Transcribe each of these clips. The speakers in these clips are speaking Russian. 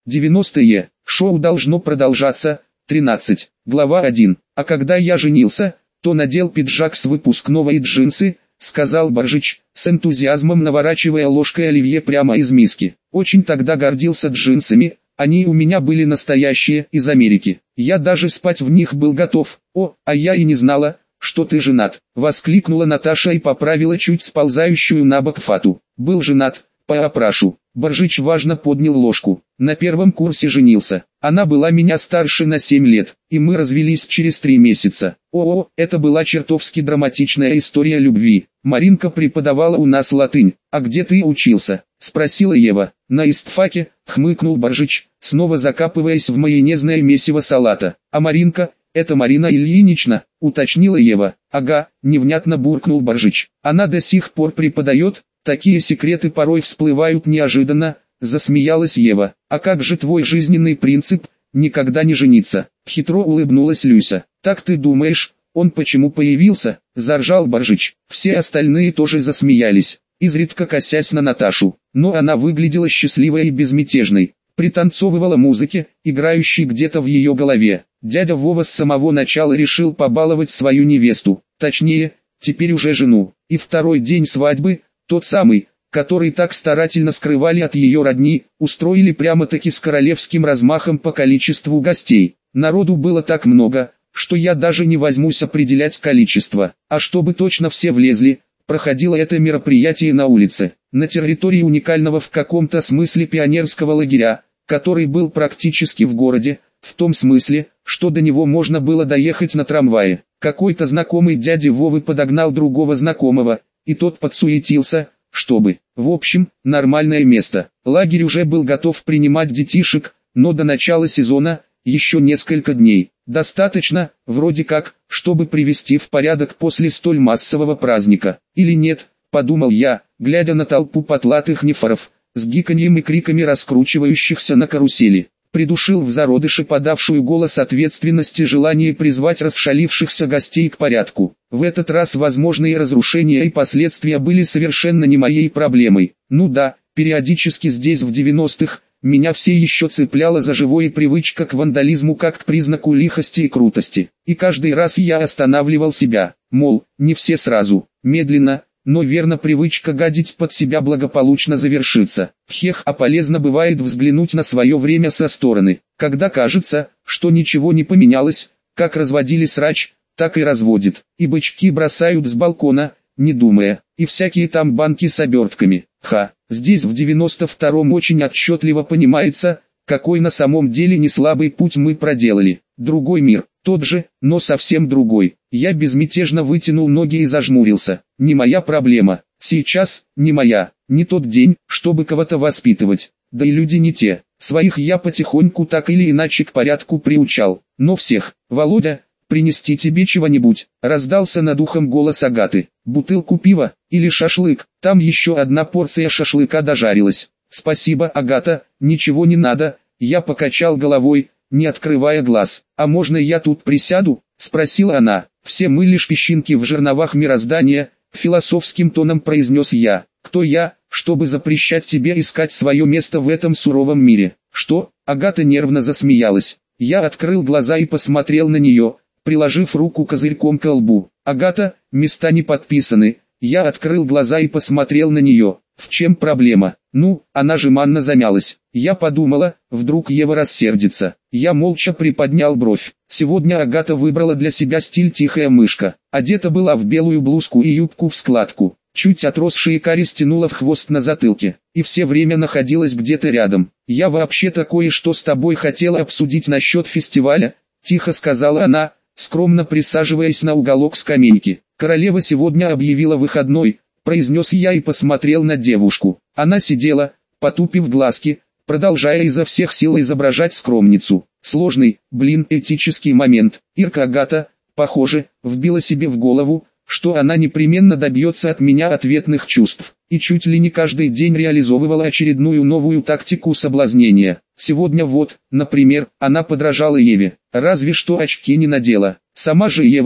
90-е. Шоу должно продолжаться. 13. Глава 1. А когда я женился, то надел пиджак с выпускного и джинсы, сказал Боржич, с энтузиазмом наворачивая ложкой оливье прямо из миски. Очень тогда гордился джинсами, они у меня были настоящие, из Америки. Я даже спать в них был готов. О, а я и не знала, что ты женат, воскликнула Наташа и поправила чуть сползающую на бок фату. Был женат, поопрошу. Боржич важно поднял ложку. На первом курсе женился. Она была меня старше на 7 лет, и мы развелись через 3 месяца. О, это была чертовски драматичная история любви. Маринка преподавала у нас латынь. А где ты учился? Спросила Ева. На истфаке, хмыкнул Боржич, снова закапываясь в майонезное месиво салата. А Маринка, это Марина Ильинична, уточнила Ева. Ага, невнятно буркнул Боржич. Она до сих пор преподает, такие секреты порой всплывают неожиданно, засмеялась Ева. А как же твой жизненный принцип, никогда не жениться? Хитро улыбнулась Люся. Так ты думаешь, он почему появился? Заржал Боржич. Все остальные тоже засмеялись, изредка косясь на Наташу. Но она выглядела счастливой и безмятежной. Пританцовывала музыке, играющей где-то в ее голове. Дядя Вова с самого начала решил побаловать свою невесту, точнее, теперь уже жену. И второй день свадьбы, тот самый, который так старательно скрывали от ее родни, устроили прямо-таки с королевским размахом по количеству гостей. Народу было так много, что я даже не возьмусь определять количество. А чтобы точно все влезли, проходило это мероприятие на улице, на территории уникального в каком-то смысле пионерского лагеря, который был практически в городе, в том смысле, что до него можно было доехать на трамвае. Какой-то знакомый дяди Вовы подогнал другого знакомого, и тот подсуетился, чтобы, в общем, нормальное место. Лагерь уже был готов принимать детишек, но до начала сезона еще несколько дней. Достаточно, вроде как, чтобы привести в порядок после столь массового праздника. Или нет, подумал я, глядя на толпу потлатых нефоров, с гиканьем и криками раскручивающихся на карусели. Придушил в зародыше подавшую голос ответственности желание призвать расшалившихся гостей к порядку. В этот раз возможные разрушения и последствия были совершенно не моей проблемой. Ну да, периодически здесь в 90-х, меня все еще цепляла за живое привычка к вандализму как к признаку лихости и крутости. И каждый раз я останавливал себя, мол, не все сразу, медленно, но верно привычка гадить под себя благополучно завершится. Хех, а полезно бывает взглянуть на свое время со стороны, когда кажется, что ничего не поменялось, как разводили срач, так и разводит, и бычки бросают с балкона, не думая, и всякие там банки с обертками. Здесь в 92-м очень отчетливо понимается, какой на самом деле неслабый путь мы проделали. Другой мир, тот же, но совсем другой. Я безмятежно вытянул ноги и зажмурился. Не моя проблема. Сейчас, не моя. Не тот день, чтобы кого-то воспитывать. Да и люди не те. Своих я потихоньку так или иначе к порядку приучал. Но всех. Володя, принести тебе чего-нибудь? Раздался над ухом голос Агаты. Бутылку пива, или шашлык? Там еще одна порция шашлыка дожарилась. Спасибо, Агата, ничего не надо. Я покачал головой, не открывая глаз. «А можно я тут присяду?» — спросила она. «Все мы лишь песчинки в жерновах мироздания», — философским тоном произнес я. «Кто я, чтобы запрещать тебе искать свое место в этом суровом мире?» «Что?» — Агата нервно засмеялась. Я открыл глаза и посмотрел на нее, приложив руку козырьком к лбу. «Агата, места не подписаны». Я открыл глаза и посмотрел на нее. В чем проблема? Ну, она жеманно замялась. Я подумала, вдруг Ева рассердится. Я молча приподнял бровь. Сегодня Агата выбрала для себя стиль тихая мышка. Одета была в белую блузку и юбку в складку. Чуть отросшие каре стянула в хвост на затылке. И все время находилась где-то рядом. «Я вообще-то кое-что с тобой хотела обсудить насчет фестиваля», — тихо сказала она, скромно присаживаясь на уголок скамейки. «Королева сегодня объявила выходной», — произнес я и посмотрел на девушку. Она сидела, потупив глазки, продолжая изо всех сил изображать скромницу. Сложный, этический момент. Ирка Агата, похоже, вбила себе в голову, что она непременно добьется от меня ответных чувств, и чуть ли не каждый день реализовывала очередную новую тактику соблазнения. Сегодня например, она подражала Еве, разве что очки не надела. Сама же Ева,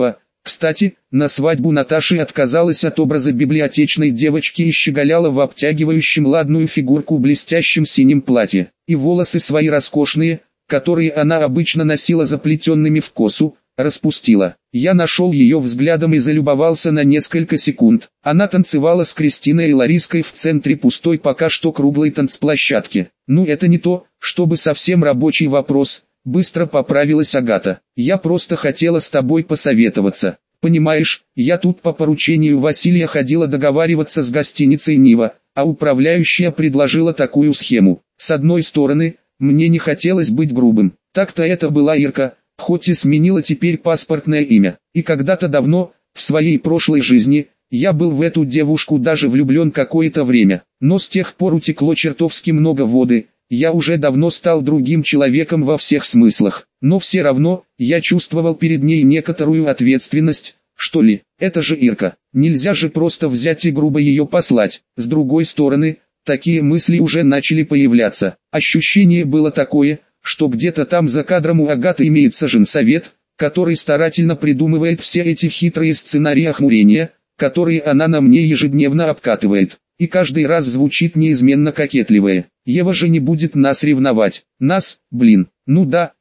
Кстати, на свадьбу Наташи отказалась от образа библиотечной девочки и щеголяла в обтягивающем ладную фигурку блестящем синем платье. И волосы свои роскошные, которые она обычно носила заплетенными в косу, распустила. Я нашел ее взглядом и залюбовался на несколько секунд. Она танцевала с Кристиной и Лариской в центре пустой пока что круглой танцплощадки. Ну это не то, чтобы совсем рабочий вопрос. Быстро поправилась Агата. Я просто хотела с тобой посоветоваться. Понимаешь, я тут по поручению Василия ходила договариваться с гостиницей «Нива», а управляющая предложила такую схему. С одной стороны, мне не хотелось быть грубым. Так-то это была Ирка, хоть и сменила теперь паспортное имя. И когда-то давно, в своей прошлой жизни, я был в эту девушку даже влюблен какое-то время. Но с тех пор утекло чертовски много воды. Я уже давно стал другим человеком во всех смыслах, но все равно, я чувствовал перед ней некоторую ответственность, что ли. Это же Ирка, нельзя же просто взять и грубо ее послать. С другой стороны, такие мысли уже начали появляться. Ощущение было такое, что где-то там за кадром у Агаты имеется женсовет, который старательно придумывает все эти хитрые сценарии охмурения, которые она на мне ежедневно обкатывает. И каждый раз звучит неизменно кокетливое. Ева же не будет нас ревновать. Нас, блин. Ну да,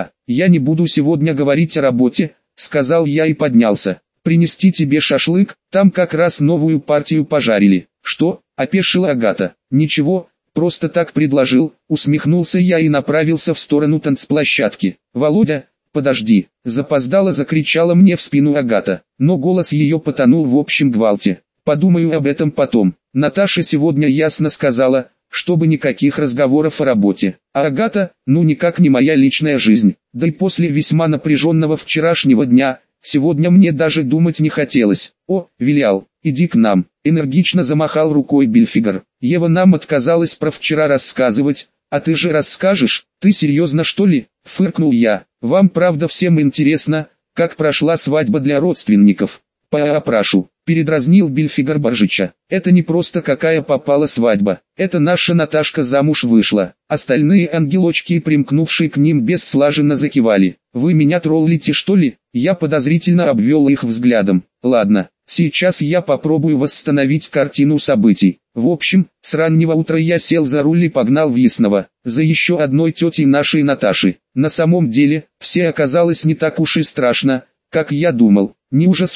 я не буду сегодня говорить о работе, сказал я и поднялся. Принести тебе шашлык, там как раз новую партию пожарили. Что? Опешила Агата. Ничего, просто так предложил, усмехнулся я и направился в сторону танцплощадки. Володя, подожди, запоздало закричала мне в спину Агата, но голос ее потонул в общем гвалте. Подумаю об этом потом. Наташа сегодня ясно сказала, чтобы никаких разговоров о работе. А Агата, ну никак не моя личная жизнь. Да и после весьма напряженного вчерашнего дня, сегодня мне даже думать не хотелось. О, Вилиал, иди к нам. Энергично замахал рукой Бильфигер. Ева нам отказалась про вчера рассказывать, а ты же расскажешь? Ты серьезно что ли? Фыркнул я. Вам правда всем интересно, как прошла свадьба для родственников? Прошу. Передразнил Бильфигер Боржича. Это не просто какая попала свадьба. Это наша Наташка замуж вышла. Остальные ангелочки, примкнувшие к ним, бесслаженно закивали. Вы меня троллите что ли? Я подозрительно обвел их взглядом. Ладно, сейчас я попробую восстановить картину событий. В общем, с раннего утра я сел за руль и погнал в Ясново, за еще одной тетей нашей Наташи. На самом деле, все оказалось не так уж и страшно, как я думал. Не ужас.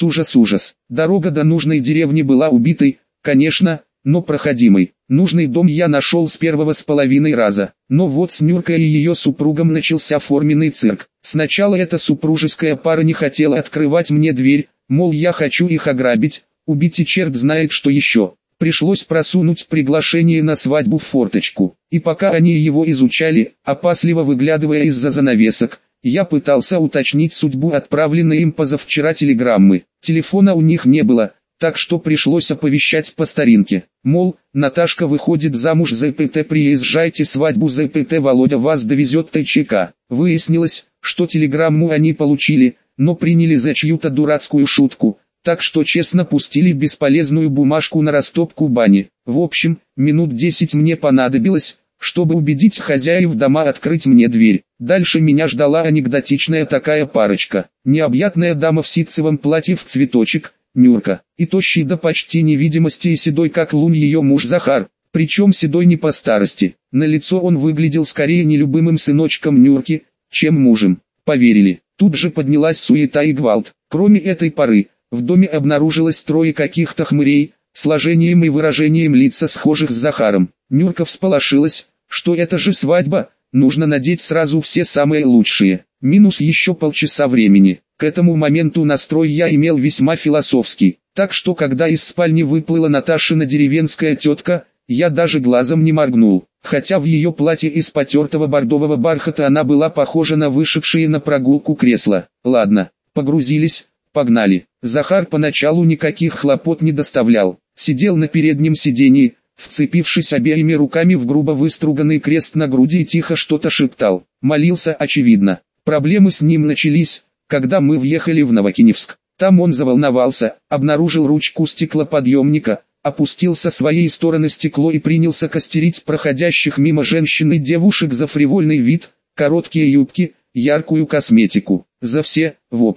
Дорога до нужной деревни была убитой, конечно, но проходимой. Нужный дом я нашел с первого с половиной раза. Но вот с Нюркой и ее супругом начался форменный цирк. Сначала эта супружеская пара не хотела открывать мне дверь, мол я хочу их ограбить, убить и черт знает что еще. Пришлось просунуть приглашение на свадьбу в форточку. И пока они его изучали, опасливо выглядывая из-за занавесок, я пытался уточнить судьбу отправленной им позавчера телеграммы. Телефона у них не было, так что пришлось оповещать по старинке. Мол, Наташка выходит замуж за ПТ, приезжайте, свадьбу за ПТ, Володя вас довезет ТЧК. Выяснилось, что телеграмму они получили, но приняли за чью-то дурацкую шутку, так что честно пустили бесполезную бумажку на растопку бани. В общем, минут 10 мне понадобилось, чтобы убедить хозяев дома открыть мне дверь. Дальше меня ждала анекдотичная такая парочка. Необъятная дама в ситцевом платье в цветочек, Нюрка, и тощий до почти невидимости и седой как лунь ее муж Захар, причем седой не по старости. На лицо он выглядел скорее нелюбимым сыночком Нюрки, чем мужем. Поверили. Тут же поднялась суета и гвалт. Кроме этой поры, в доме обнаружилось трое каких-то хмырей, сложением и выражением лица схожих с Захаром. Нюрка всполошилась, что это же свадьба, нужно надеть сразу все самые лучшие. Минус еще полчаса времени. К этому моменту настрой я имел весьма философский, так что когда из спальни выплыла Наташина деревенская тетка, я даже глазом не моргнул. Хотя в ее платье из потертого бордового бархата она была похожа на вышедшие на прогулку кресла. Ладно, погрузились, погнали. Захар поначалу никаких хлопот не доставлял. Сидел на переднем сиденье, вцепившись обеими руками в грубо выструганный крест на груди и тихо что-то шептал. Молился очевидно. Проблемы с ним начались, когда мы въехали в Новокиневск. Там он заволновался, обнаружил ручку стеклоподъемника, опустил со своей стороны стекло и принялся костерить проходящих мимо женщин и девушек за фривольный вид, короткие юбки, яркую косметику. За все, в общем.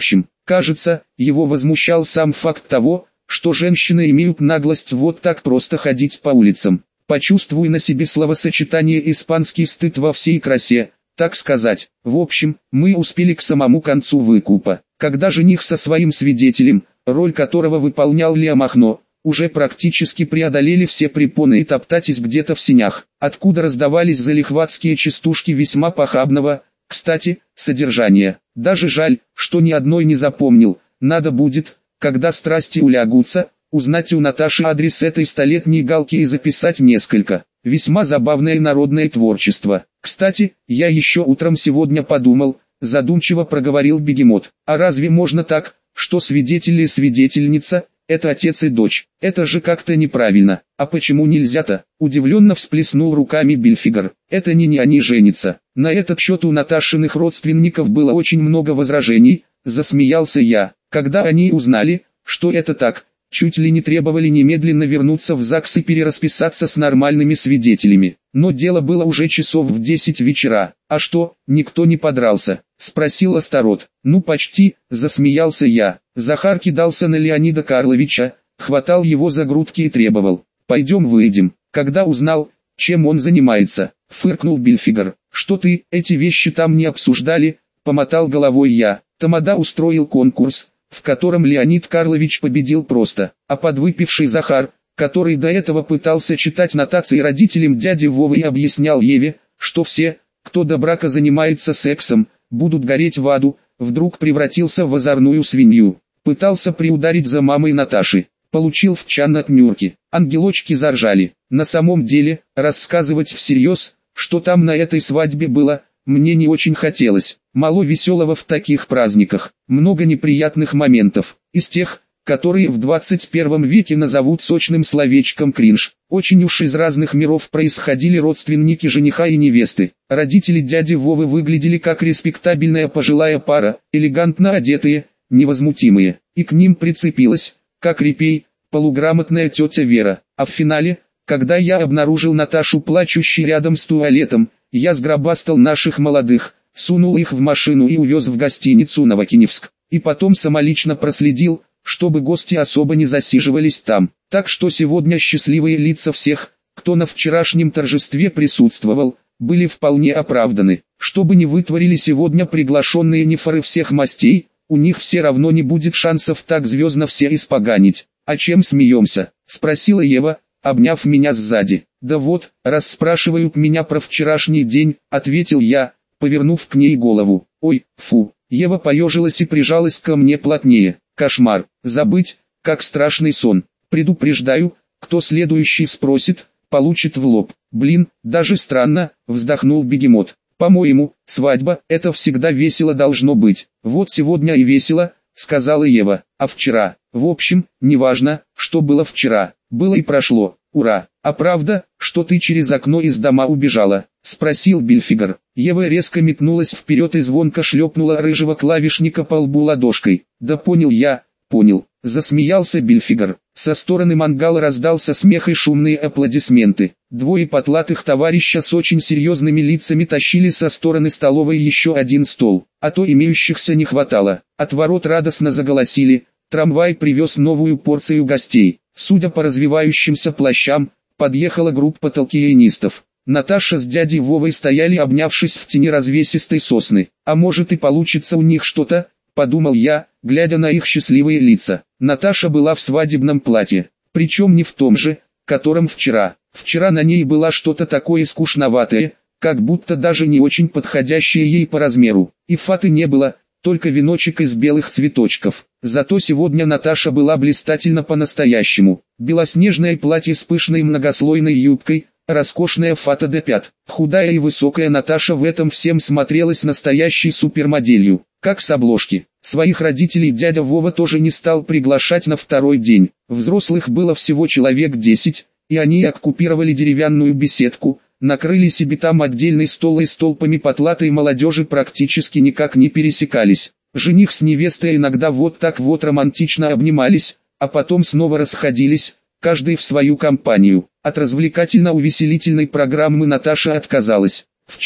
Кажется, его возмущал сам факт того, что женщины имеют наглость вот так просто ходить по улицам. Почувствуй на себе словосочетание «испанский стыд» во всей красе, так сказать. В общем, мы успели к самому концу выкупа, когда жених со своим свидетелем, роль которого выполнял Леомахно, уже практически преодолели все препоны и топтались где-то в сенях, откуда раздавались залихватские частушки весьма похабного, кстати, содержания. Даже жаль, что ни одной не запомнил. Надо будет, когда страсти улягутся, узнать у Наташи адрес этой столетней галки и записать несколько. Весьма забавное народное творчество. Кстати, я еще утром сегодня подумал, задумчиво проговорил Бегемот. А разве можно так, что свидетель и свидетельница – это отец и дочь? Это же как-то неправильно. А почему нельзя-то? Удивленно всплеснул руками Бильфигер. Это не они женятся. На этот счет у Наташиных родственников было очень много возражений, засмеялся я. Когда они узнали, что это так, чуть ли не требовали немедленно вернуться в ЗАГС и перерасписаться с нормальными свидетелями. Но дело было уже часов в 10 вечера. «А что, никто не подрался?» – спросил Астарот. «Ну почти», – засмеялся я. Захар кидался на Леонида Карловича, хватал его за грудки и требовал: «Пойдем выйдем». Когда узнал, чем он занимается, фыркнул Бильфигер. «Что ты, эти вещи там не обсуждали?» – помотал головой я. Тамада устроил конкурс, в котором Леонид Карлович победил просто, а подвыпивший Захар, который до этого пытался читать нотации родителям дяди Вовы и объяснял Еве, что все, кто до брака занимается сексом, будут гореть в аду, вдруг превратился в озорную свинью. Пытался приударить за мамой Наташи, получил в чан от Нюрки. Ангелочки заржали. На самом деле, рассказывать всерьез, что там на этой свадьбе было, мне не очень хотелось. Мало веселого в таких праздниках, много неприятных моментов, из тех, которые в 21 веке назовут сочным словечком кринж. Очень уж из разных миров происходили родственники жениха и невесты. Родители дяди Вовы выглядели как респектабельная пожилая пара, элегантно одетые, невозмутимые, и к ним прицепилась, как репей, полуграмотная тетя Вера. А в финале, когда я обнаружил Наташу плачущей рядом с туалетом, я сгробастал наших молодых, сунул их в машину и увез в гостиницу Новокиневск, и потом самолично проследил, чтобы гости особо не засиживались там. Так что сегодня счастливые лица всех, кто на вчерашнем торжестве присутствовал, были вполне оправданы. Чтобы не вытворили сегодня приглашенные нефоры всех мастей, у них все равно не будет шансов так звездно все испоганить. «А чем смеемся?» – спросила Ева, обняв меня сзади. «Да вот, раз спрашивают меня про вчерашний день», – ответил я, повернув к ней голову. «Ой, фу». Ева поежилась и прижалась ко мне плотнее. «Кошмар, забыть, как страшный сон. Предупреждаю, кто следующий спросит, получит в лоб». «Блин, даже странно», – вздохнул Бегемот. «По-моему, свадьба – это всегда весело должно быть». «Вот сегодня и весело», – сказала Ева. «А вчера? В общем, неважно, что было вчера. Было и прошло. Ура! А правда, что ты через окно из дома убежала?» – спросил Бильфигер. Ева резко метнулась вперед и звонко шлепнула рыжего клавишника по лбу ладошкой. «Да понял я, понял», – засмеялся Бильфигер. Со стороны мангала раздался смех и шумные аплодисменты. Двое потлатых товарища с очень серьезными лицами тащили со стороны столовой еще один стол, а то имеющихся не хватало. От ворот радостно заголосили, трамвай привез новую порцию гостей. Судя по развивающимся плащам, подъехала группа толкиенистов. Наташа с дядей Вовой стояли обнявшись в тени развесистой сосны. «А может и получится у них что-то», — подумал я, глядя на их счастливые лица. Наташа была в свадебном платье, причем не в том же, котором вчера. Вчера на ней было что-то такое скучноватое, как будто даже не очень подходящее ей по размеру. И фаты не было, только веночек из белых цветочков. Зато сегодня Наташа была блистательна по-настоящему. Белоснежное платье с пышной многослойной юбкой, роскошная фата до пят. Худая и высокая Наташа в этом всем смотрелась настоящей супермоделью, как с обложки. Своих родителей дядя Вова тоже не стал приглашать на второй день. Взрослых было всего человек 10, и они оккупировали деревянную беседку, накрыли себе там отдельный стол и с толпами потлатой молодежи практически никак не пересекались. Жених с невестой иногда вот так вот романтично обнимались, а потом снова расходились, каждый в свою компанию. От развлекательно-увеселительной программы Наташа отказалась. Вчера,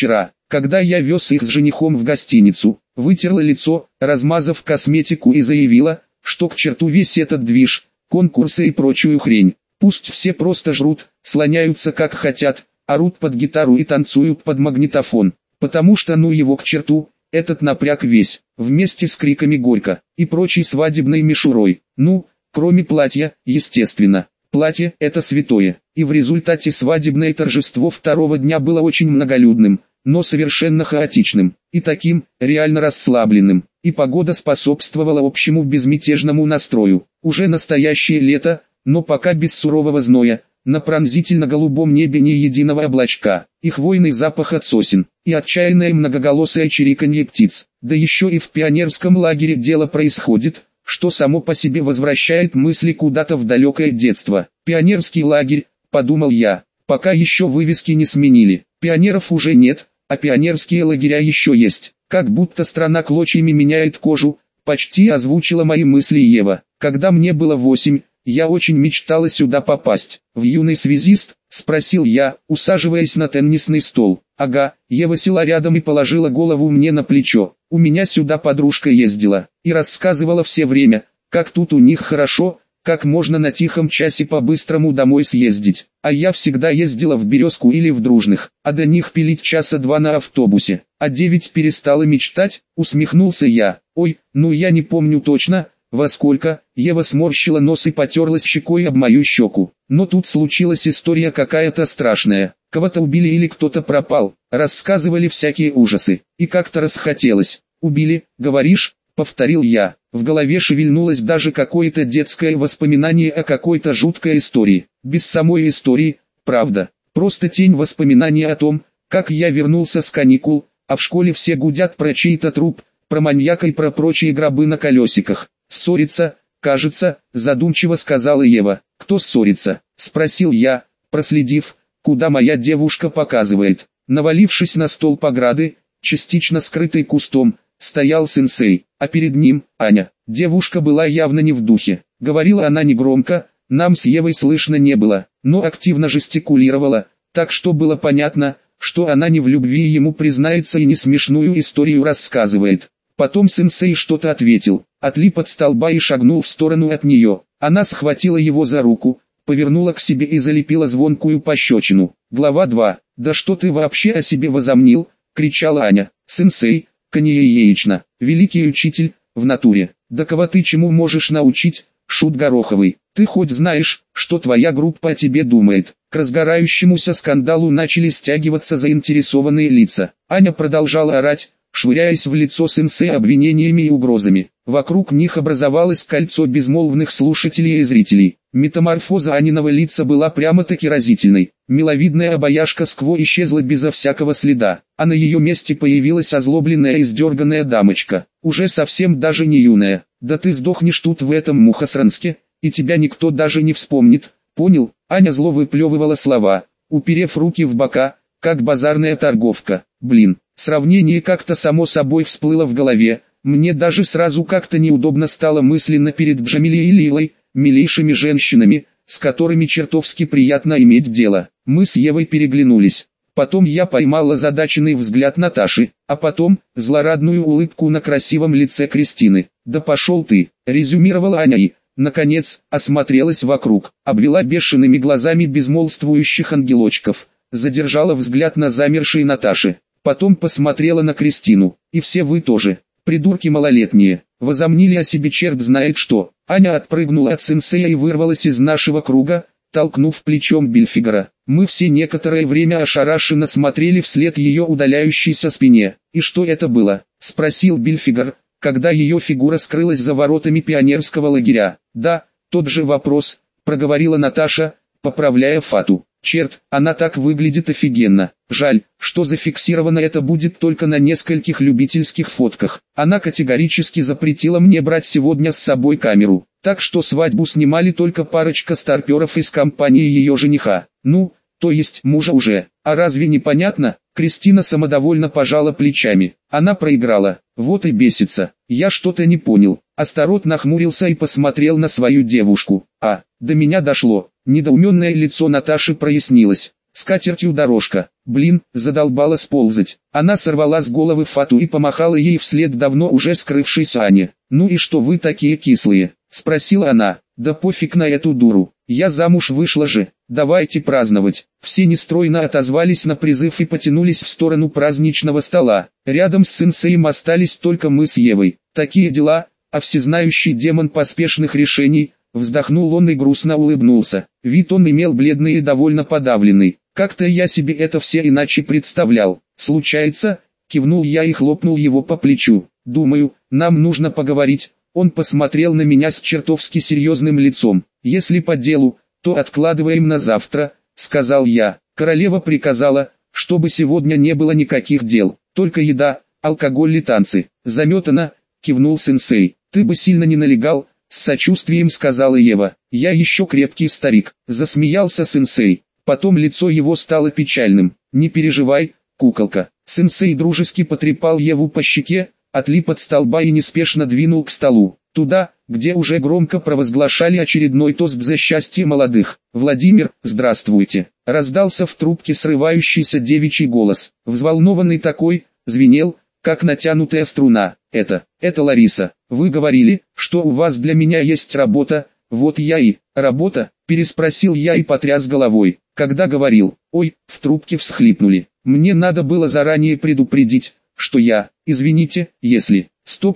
когда я вез их с женихом в гостиницу, вытерла лицо, размазав косметику и заявила, что к черту весь этот движ, конкурсы и прочую хрень. Пусть все просто жрут, слоняются как хотят, орут под гитару и танцуют под магнитофон, потому что ну его к черту, этот напряг весь, вместе с криками горько, и прочей свадебной мишурой, ну, кроме платья, естественно. Платье – это святое, и в результате свадебное торжество второго дня было очень многолюдным, но совершенно хаотичным, и таким, реально расслабленным, и погода способствовала общему безмятежному настрою. Уже настоящее лето, но пока без сурового зноя, на пронзительно-голубом небе ни единого облачка, и хвойный запах от сосен, и отчаянное многоголосое чириканье птиц. Да еще и в пионерском лагере дело происходит, что само по себе возвращает мысли куда-то в далекое детство. Пионерский лагерь, подумал я, пока еще вывески не сменили. Пионеров уже нет, а пионерские лагеря еще есть. Как будто страна клочьями меняет кожу, почти озвучила мои мысли Ева. Когда мне было 8, я очень мечтала сюда попасть. В юный связист, спросил я, усаживаясь на теннисный стол. Ага, Ева села рядом и положила голову мне на плечо. У меня сюда подружка ездила и рассказывала все время, как тут у них хорошо, как можно на тихом часе по-быстрому домой съездить. А я всегда ездила в Березку или в Дружных, а до них пилить часа 2 на автобусе. А 9 перестала мечтать, усмехнулся я. Ой, ну я не помню точно, во сколько. Ева сморщила нос и потерлась щекой об мою щеку. Но тут случилась история какая-то страшная. Кого-то убили или кто-то пропал. Рассказывали всякие ужасы. И как-то расхотелось. Убили, говоришь? Повторил я. В голове шевельнулось даже какое-то детское воспоминание о какой-то жуткой истории. Без самой истории, правда. Просто тень воспоминания о том, как я вернулся с каникул, а в школе все гудят про чей-то труп, про маньяка и про прочие гробы на колесиках. Ссориться, кажется, задумчиво сказала Ева. Кто ссорится? Спросил я, проследив, куда моя девушка показывает. Навалившись на столб ограды, частично скрытый кустом, стоял сенсей, а перед ним Аня. Девушка была явно не в духе. Говорила она негромко, нам с Евой слышно не было, но активно жестикулировала, так что было понятно, что она не в любви ему признается и не смешную историю рассказывает. Потом сенсей что-то ответил, отлип от столба и шагнул в сторону от нее. Она схватила его за руку, повернула к себе и залепила звонкую пощечину. Глава 2. «Да что ты вообще о себе возомнил?» — кричала Аня. «Сенсей, Канье-яично, великий учитель, в натуре. Да кого ты чему можешь научить, шут гороховый? Ты хоть знаешь, что твоя группа о тебе думает?» К разгорающемуся скандалу начали стягиваться заинтересованные лица. Аня продолжала орать, швыряясь в лицо сенсея обвинениями и угрозами. Вокруг них образовалось кольцо безмолвных слушателей и зрителей. Метаморфоза Аниного лица была прямо-таки разительной. Миловидная обаяшка скво исчезла безо всякого следа, а на ее месте появилась озлобленная и сдерганная дамочка, уже совсем даже не юная. «Да ты сдохнешь тут в этом Мухосранске, и тебя никто даже не вспомнит, понял?» Аня зло выплевывала слова, уперев руки в бока, как базарная торговка. Блин, сравнение как-то само собой всплыло в голове. Мне даже сразу как-то неудобно стало мысленно перед Джамилей и Лилой, милейшими женщинами, с которыми чертовски приятно иметь дело. Мы с Евой переглянулись. Потом я поймал озадаченный взгляд Наташи, а потом злорадную улыбку на красивом лице Кристины. «Да пошел ты», — резюмировала Аня и, наконец, осмотрелась вокруг, обвела бешеными глазами безмолвствующих ангелочков, задержала взгляд на замершей Наташи, потом посмотрела на Кристину. «И все вы тоже, придурки малолетние, возомнили о себе черт знает что». Аня отпрыгнула от сенсея и вырвалась из нашего круга, толкнув плечом Бильфигера. Мы все некоторое время ошарашенно смотрели вслед ее удаляющейся спине. «И что это было?» — спросил Бильфигер, когда ее фигура скрылась за воротами пионерского лагеря. «Да, тот же вопрос», — проговорила Наташа, поправляя фату. «Черт, она так выглядит офигенно. Жаль, что зафиксировано это будет только на нескольких любительских фотках. Она категорически запретила мне брать сегодня с собой камеру, так что свадьбу снимали только парочка старперов из компании ее жениха. Ну, то есть мужа уже. А разве не понятно?» Кристина самодовольно пожала плечами. Она проиграла, вот и бесится. Я что-то не понял. Астарот нахмурился и посмотрел на свою девушку. До меня дошло. Недоуменное лицо Наташи прояснилось. скатертью дорожка. Блин, задолбала сползать. Она сорвала с головы фату и помахала ей вслед давно уже скрывшейся Ане. «Ну и что вы такие кислые?» — спросила она. «Да пофиг на эту дуру. Я замуж вышла же. Давайте праздновать». Все нестройно отозвались на призыв и потянулись в сторону праздничного стола. Рядом с сенсеем остались только мы с Евой. «Такие дела», а всезнающий демон поспешных решений, вздохнул он и грустно улыбнулся. Вид он имел бледный и довольно подавленный. «Как-то я себе это все иначе представлял». «Случается?» — кивнул я и хлопнул его по плечу. «Думаю, нам нужно поговорить». Он посмотрел на меня с чертовски серьезным лицом. «Если по делу, то откладываем на завтра», — сказал я. «Королева приказала, чтобы сегодня не было никаких дел, только еда, алкоголь и танцы». «Заметано», — кивнул сенсей. «Ты бы сильно не налегал», — с сочувствием сказала Ева. «Я еще крепкий старик», — засмеялся сенсей. Потом лицо его стало печальным. «Не переживай, куколка». Сенсей дружески потрепал Еву по щеке, отлип от столба и неспешно двинул к столу, туда, где уже громко провозглашали очередной тост за счастье молодых. «Владимир, здравствуйте!» Раздался в трубке срывающийся девичий голос. Взволнованный такой, звенел, как натянутая струна. «Это Лариса. Вы говорили, что у вас для меня есть работа, вот я и...» «Работа?» – переспросил я и потряс головой. «Когда говорил?» «Ой», в трубке всхлипнули. «Мне надо было заранее предупредить, что я... Извините, если...» Стоп,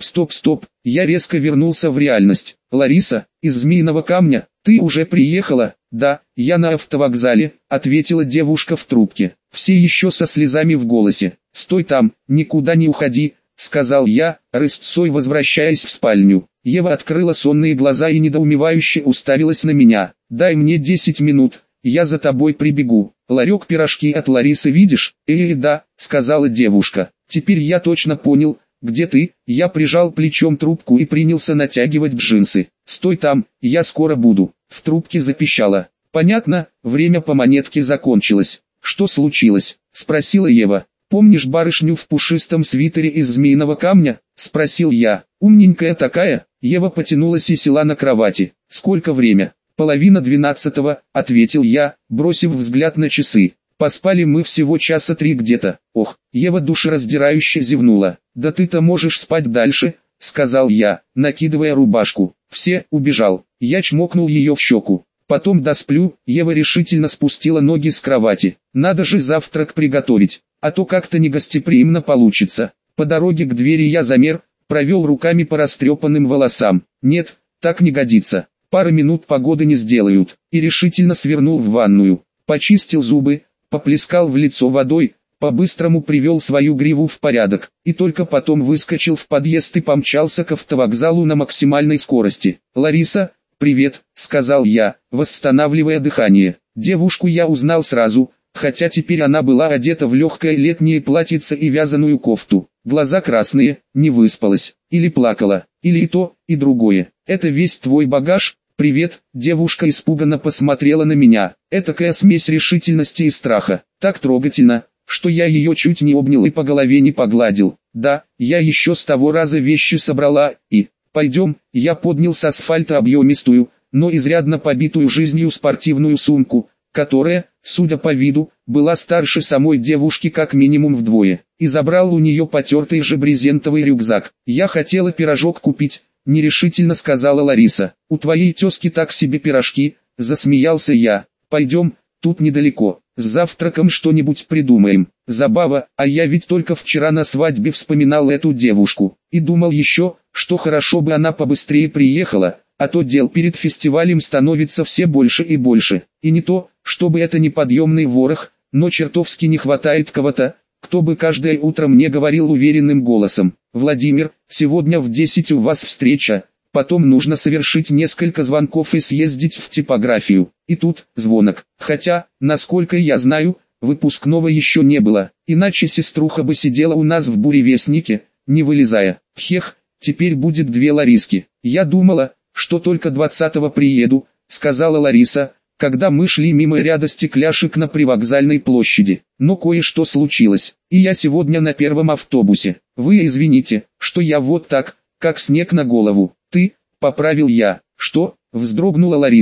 я резко вернулся в реальность. «Лариса, из Змеиного камня, ты уже приехала?» «Да, я на автовокзале», — ответила девушка в трубке, все еще со слезами в голосе. «Стой там, никуда не уходи», — сказал я, рысцой возвращаясь в спальню. Ева открыла сонные глаза и недоумевающе уставилась на меня. «Дай мне 10 минут, я за тобой прибегу. Ларек пирожки от Ларисы видишь?» Да», — сказала девушка. «Теперь я точно понял, где ты?» Я прижал плечом трубку и принялся натягивать джинсы. «Стой там, я скоро буду». В трубке запищало. «Понятно, время по монетке закончилось». «Что случилось?» — спросила Ева. «Помнишь барышню в пушистом свитере из змеиного камня?» — спросил я. «Умненькая такая». Ева потянулась и села на кровати. «Сколько время?» «Половина 12-го», — ответил я, бросив взгляд на часы. «Поспали мы всего часа 3 где-то». «Ох», Ева душераздирающе зевнула. «Да ты-то можешь спать дальше», — сказал я, накидывая рубашку. «Все, убежал». Я чмокнул ее в щеку. «Потом досплю». Ева решительно спустила ноги с кровати. «Надо же завтрак приготовить, а то как-то негостеприимно получится». По дороге к двери я замер, провел руками по растрепанным волосам. «Нет, так не годится. Пары минут погоды не сделают». И решительно свернул в ванную. Почистил зубы, поплескал в лицо водой, по-быстрому привел свою гриву в порядок, и только потом выскочил в подъезд и помчался к автовокзалу на максимальной скорости. «Лариса, привет», — сказал я, восстанавливая дыхание. Девушку я узнал сразу, хотя теперь она была одета в легкое летнее платьице и вязаную кофту. Глаза красные, не выспалась, или плакала, или и то, и другое. «Это весь твой багаж?» «Привет», девушка испуганно посмотрела на меня. Этакая смесь решительности и страха. Так трогательно, что я ее чуть не обнял и по голове не погладил. «Да, я еще с того раза вещи собрала, и...» «Пойдем», я поднял с асфальта объемистую, но изрядно побитую жизнью спортивную сумку, которая, судя по виду, была старше самой девушки как минимум вдвое, и забрал у нее потертый же брезентовый рюкзак. «Я хотела пирожок купить», — нерешительно сказала Лариса. «У твоей тезки так себе пирожки», — засмеялся я. «Пойдем, тут недалеко, с завтраком что-нибудь придумаем». Забава, а я ведь только вчера на свадьбе вспоминал эту девушку, и думал еще, что хорошо бы она побыстрее приехала, а то дел перед фестивалем становится все больше и больше. И не то, чтобы это неподъемный ворох, но чертовски не хватает кого-то, кто бы каждое утро мне говорил уверенным голосом: «Владимир, сегодня в 10 у вас встреча, потом нужно совершить несколько звонков и съездить в типографию». И тут звонок. Хотя, насколько я знаю, выпускного еще не было, иначе сеструха бы сидела у нас в буревестнике, не вылезая. Хех, теперь будет 2 Лариски. «Я думала, что только 20-го приеду», — сказала Лариса, когда мы шли мимо ряда стекляшек на привокзальной площади. «Но кое-что случилось, и я сегодня на первом автобусе. Вы извините, что я вот так, как снег на голову». «Ты», — поправил я. «Что?» — вздрогнула Лариса.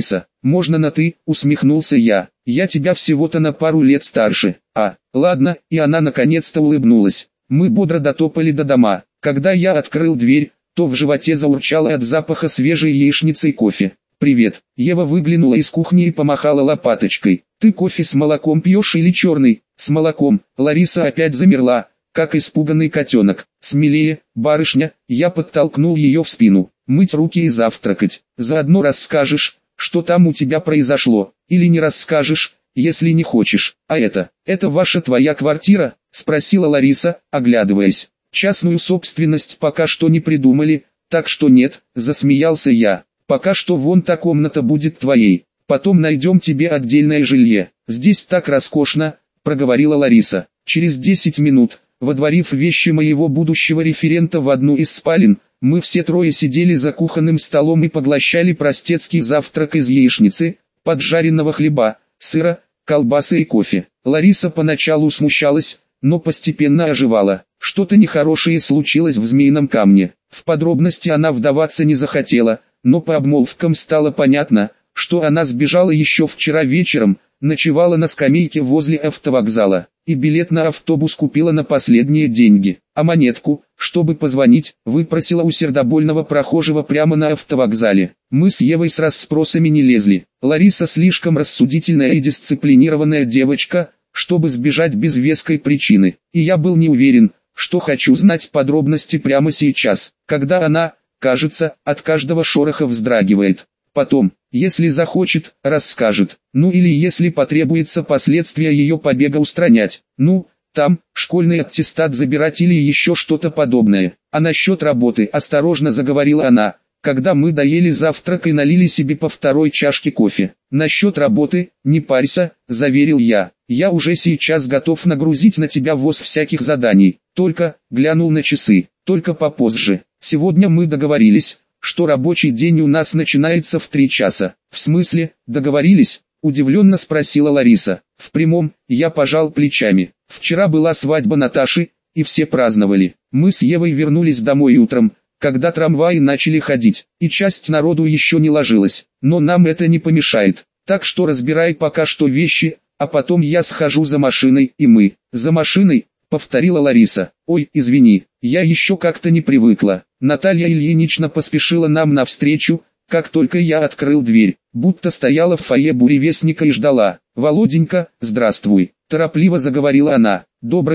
можно на «ты», усмехнулся я. Я тебя всего-то на пару лет старше. Ладно, и она наконец-то улыбнулась. Мы бодро дотопали до дома. Когда я открыл дверь, то в животе заурчало от запаха свежей яичницы и кофе. «Привет». Ева выглянула из кухни и помахала лопаточкой. «Ты кофе с молоком пьешь или черный?» «С молоком». Лариса опять замерла, как испуганный котенок. «Смелее, барышня», я подтолкнул ее в спину. «Мыть руки и завтракать. Заодно расскажешь, что там у тебя произошло. Или не расскажешь, если не хочешь. Это ваша твоя квартира?» спросила Лариса, оглядываясь. «Частную собственность пока что не придумали, так что нет», засмеялся я. «Пока что вон та комната будет твоей. Потом найдем тебе отдельное жилье. Здесь так роскошно», проговорила Лариса. Через 10 минут, водворив вещи моего будущего референта в одну из спален, мы все трое сидели за кухонным столом и поглощали простецкий завтрак из яичницы, поджаренного хлеба, сыра, колбасы и кофе. Лариса поначалу смущалась, но постепенно оживала. Что-то нехорошее случилось в Змеином камне. В подробности она вдаваться не захотела, но по обмолвкам стало понятно, что она сбежала еще вчера вечером, ночевала на скамейке возле автовокзала, и билет на автобус купила на последние деньги, а монетку, чтобы позвонить, выпросила у сердобольного прохожего прямо на автовокзале. Мы с Евой с расспросами не лезли. Лариса слишком рассудительная и дисциплинированная девочка, чтобы сбежать без веской причины, и я был не уверен, что хочу знать подробности прямо сейчас, когда она, кажется, от каждого шороха вздрагивает. Потом, если захочет, расскажет. Ну или если потребуется последствия ее побега устранять. Там, школьный аттестат забирать или еще что-то подобное. А насчет работы, осторожно заговорила она, когда мы доели завтрак и налили себе по второй чашке кофе. Насчет работы, не парься, заверил я. Я уже сейчас готов нагрузить на тебя воз всяких заданий. Только, глянул на часы, только попозже. Сегодня мы договорились, что рабочий день у нас начинается в 3 часа. В смысле, договорились? Удивленно спросила Лариса. В прямом, я пожал плечами. Вчера была свадьба Наташи, и все праздновали. Мы с Евой вернулись домой утром, когда трамваи начали ходить, и часть народу еще не ложилась. Но нам это не помешает. Так что разбирай пока что вещи, а потом я схожу за машиной, и мы. За машиной, повторила Лариса. Ой, извини, я еще как-то не привыкла. Наталья Ильинична поспешила нам навстречу, как только я открыл дверь, будто стояла в фойе буревестника и ждала. «Володенька, здравствуй», торопливо заговорила она.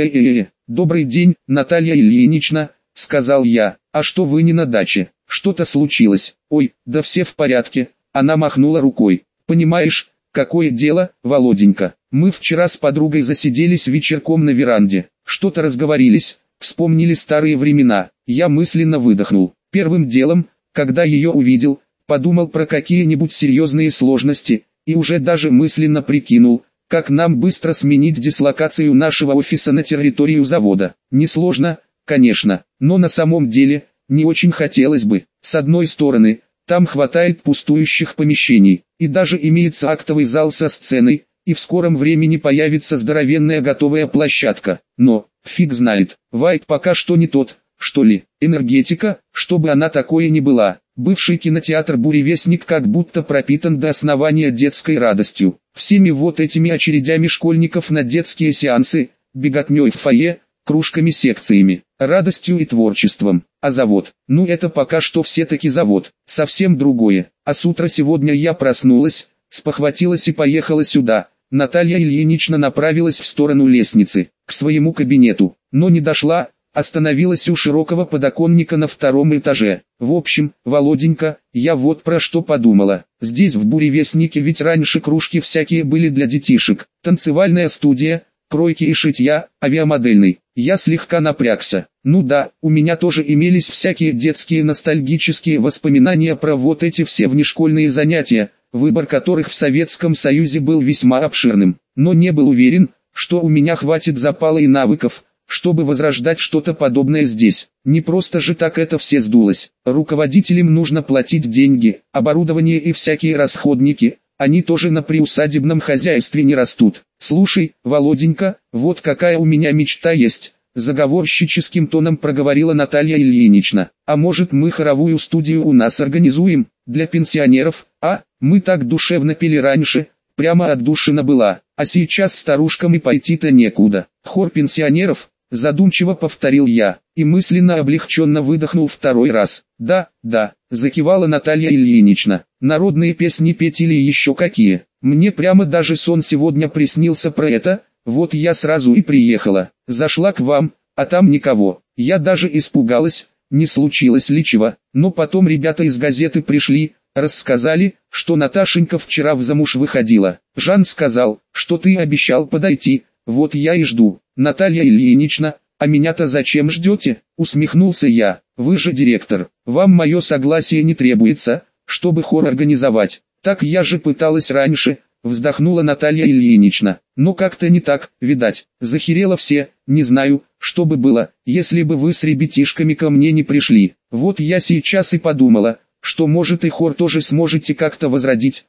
«Добрый день, Наталья Ильинична», сказал я. «А что вы не на даче? Что-то случилось?» «Ой, да все в порядке», она махнула рукой. «Понимаешь, какое дело, Володенька? Мы вчера с подругой засиделись вечерком на веранде, что-то разговорились, вспомнили старые времена». Я мысленно выдохнул. Первым делом, когда ее увидел, подумал про какие-нибудь серьезные сложности, и уже даже мысленно прикинул, как нам быстро сменить дислокацию нашего офиса на территорию завода. Несложно, конечно, но на самом деле, не очень хотелось бы. С одной стороны, там хватает пустующих помещений, и даже имеется актовый зал со сценой, и в скором времени появится здоровенная готовая площадка. Но, фиг знает, вайб пока что не тот, что ли. Энергетика, чтобы она такое не была. Бывший кинотеатр «Буревестник» как будто пропитан до основания детской радостью. Всеми вот этими очередями школьников на детские сеансы, беготней в фойе, кружками-секциями, радостью и творчеством. А завод? Это пока что все-таки завод, совсем другое. А с утра сегодня я проснулась, спохватилась и поехала сюда. Наталья Ильинична направилась в сторону лестницы, к своему кабинету, но не дошла, остановилась у широкого подоконника на 2-м этаже. В общем, Володенька, я вот про что подумала. Здесь в Буревестнике ведь раньше кружки всякие были для детишек. Танцевальная студия, кройки и шитья, авиамодельный. Я слегка напрягся. Да, у меня тоже имелись всякие детские ностальгические воспоминания про вот эти все внешкольные занятия, выбор которых в Советском Союзе был весьма обширным. Но не был уверен, что у меня хватит запала и навыков, чтобы возрождать что-то подобное здесь. Не просто же так это все сдулось. Руководителям нужно платить деньги, оборудование и всякие расходники, они тоже на приусадебном хозяйстве не растут. Слушай, Володенька, вот какая у меня мечта есть, заговорщическим тоном проговорила Наталья Ильинична. А может мы хоровую студию у нас организуем? для пенсионеров, а, мы так душевно пели раньше, прямо отдушина была, а сейчас старушкам и пойти-то некуда. Хор пенсионеров, задумчиво повторил я, и мысленно облегченно выдохнул второй раз. Да, да, закивала Наталья Ильинична, народные песни петь или еще какие. Мне прямо даже сон сегодня приснился про это, вот я сразу и приехала, зашла к вам, а там никого. Я даже испугалась, не случилось ли чего, но потом ребята из газеты пришли, рассказали, что Наташенька вчера в замуж выходила. Жан сказал, что ты обещал подойти, вот я и жду. Наталья Ильинична, а меня-то зачем ждете? Усмехнулся я. Вы же директор, вам мое согласие не требуется, чтобы хор организовать. Так я же пыталась раньше, вздохнула Наталья Ильинична. Но как-то не так, видать, захерело все, не знаю, что бы было, если бы вы с ребятишками ко мне не пришли. Вот я сейчас и подумала, что может и хор тоже сможете как-то возродить.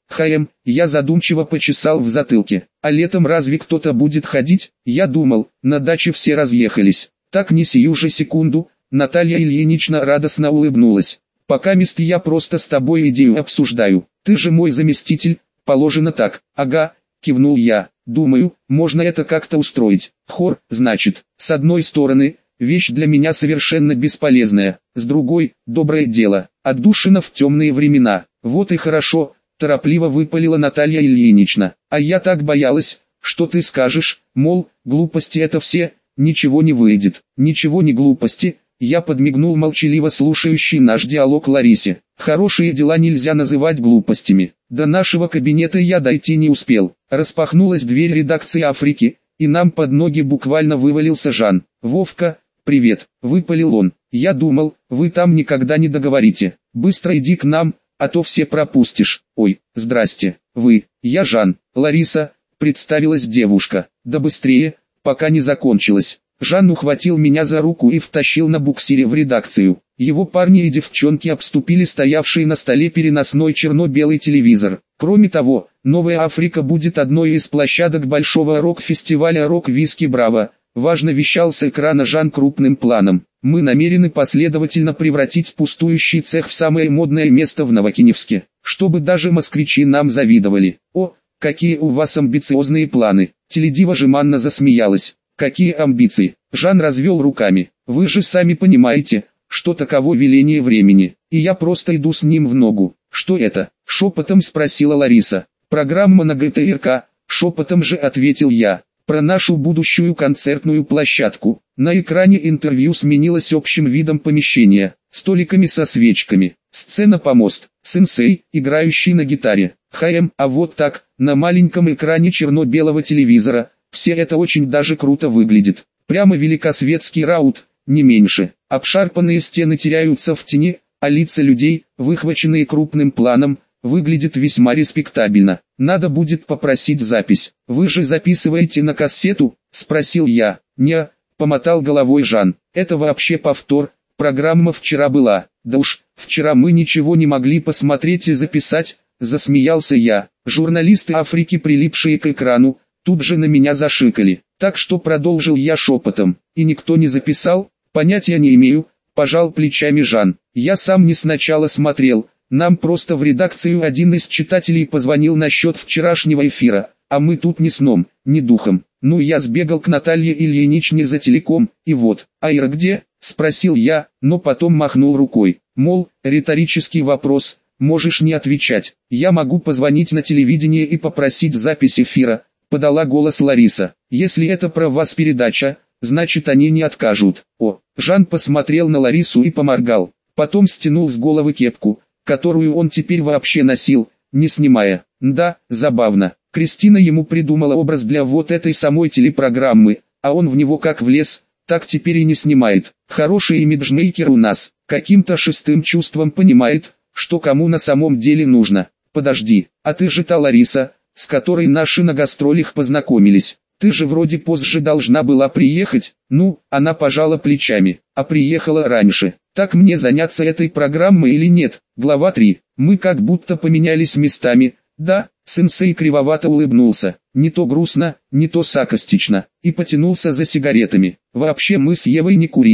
Я задумчиво почесал в затылке. А летом разве кто-то будет ходить? Я думал, на даче все разъехались. Так не сию же секунду, Наталья Ильинична радостно улыбнулась. Пока мест я просто с тобой идею обсуждаю. Ты же мой заместитель, положено так. Ага, кивнул я. Думаю, можно это как-то устроить. Хор, значит, с одной стороны, вещь для меня совершенно бесполезная, с другой, доброе дело, отдушина в темные времена. Вот и хорошо, торопливо выпалила Наталья Ильинична. А я так боялась, что ты скажешь, мол, глупости это все, ничего не выйдет. Ничего не глупости, я подмигнул молчаливо слушающий наш диалог Ларисе. Хорошие дела нельзя называть глупостями. До нашего кабинета я дойти не успел. Распахнулась дверь редакции «Африки», и нам под ноги буквально вывалился Жан. «Вовка, привет», — выпалил он. «Я думал, вы там никогда не договорите. Быстро иди к нам, а то все пропустишь». «Ой, здрасте, вы, я Жан». «Лариса», — представилась девушка. «Да быстрее, пока не закончилось». Жан ухватил меня за руку и втащил на буксире в редакцию. Его парни и девчонки обступили стоявший на столе переносной черно-белый телевизор. Кроме того, Новая Африка будет одной из площадок большого рок-фестиваля «Рок-Виски Браво», важно вещал с экрана Жан крупным планом. Мы намерены последовательно превратить пустующий цех в самое модное место в Новокиневске, чтобы даже москвичи нам завидовали. О, какие у вас амбициозные планы! Теледива жеманно засмеялась. Какие амбиции? Жан развел руками. Вы же сами понимаете, что таково веление времени, и я просто иду с ним в ногу. Что это? Шепотом спросила Лариса. Программа на ГТРК, шепотом же ответил я. Про нашу будущую концертную площадку. На экране интервью сменилось общим видом помещения, столиками со свечками, сцена помост, сенсей, играющий на гитаре. А вот так, на маленьком экране черно-белого телевизора, все это очень даже круто выглядит. Прямо великосветский раут, не меньше. Обшарпанные стены теряются в тени, а лица людей, выхваченные крупным планом, выглядят весьма респектабельно. Надо будет попросить запись. Вы же записываете на кассету? Спросил я. Не, помотал головой Жан. Это вообще повтор, программа вчера была. Да уж, вчера мы ничего не могли посмотреть и записать, засмеялся я. Журналисты Африки, прилипшие к экрану, тут же на меня зашикали. Так что продолжил я шепотом. И никто не записал? Понятия не имею, пожал плечами Жан. Я сам не сначала смотрел. Нам просто в редакцию один из читателей позвонил насчет вчерашнего эфира, а мы тут ни сном, ни духом. Ну я сбегал к Наталье Ильиничне за телеком, и вот. А Ира где? Спросил я, но потом махнул рукой. Мол, риторический вопрос, можешь не отвечать. Я могу позвонить на телевидение и попросить запись эфира, подала голос Лариса. Если это про вас передача, значит они не откажут. О, Жан посмотрел на Ларису и поморгал. Потом стянул с головы кепку, которую он теперь вообще носил, не снимая. Да, забавно. Кристина ему придумала образ для вот этой самой телепрограммы, а он в него как влез, так теперь и не снимает. Хороший имиджмейкер у нас, каким-то шестым чувством понимает, что кому на самом деле нужно. Подожди, а ты же та Лариса, с которой наши на гастролях познакомились. Ты же вроде позже должна была приехать. Ну, она пожала плечами, а приехала раньше. Так мне заняться этой программой или нет? Глава 3. Мы как будто поменялись местами. Да, сенсей кривовато улыбнулся. Не то грустно, не то саркастично. И потянулся за сигаретами. Вообще мы с Евой не курили,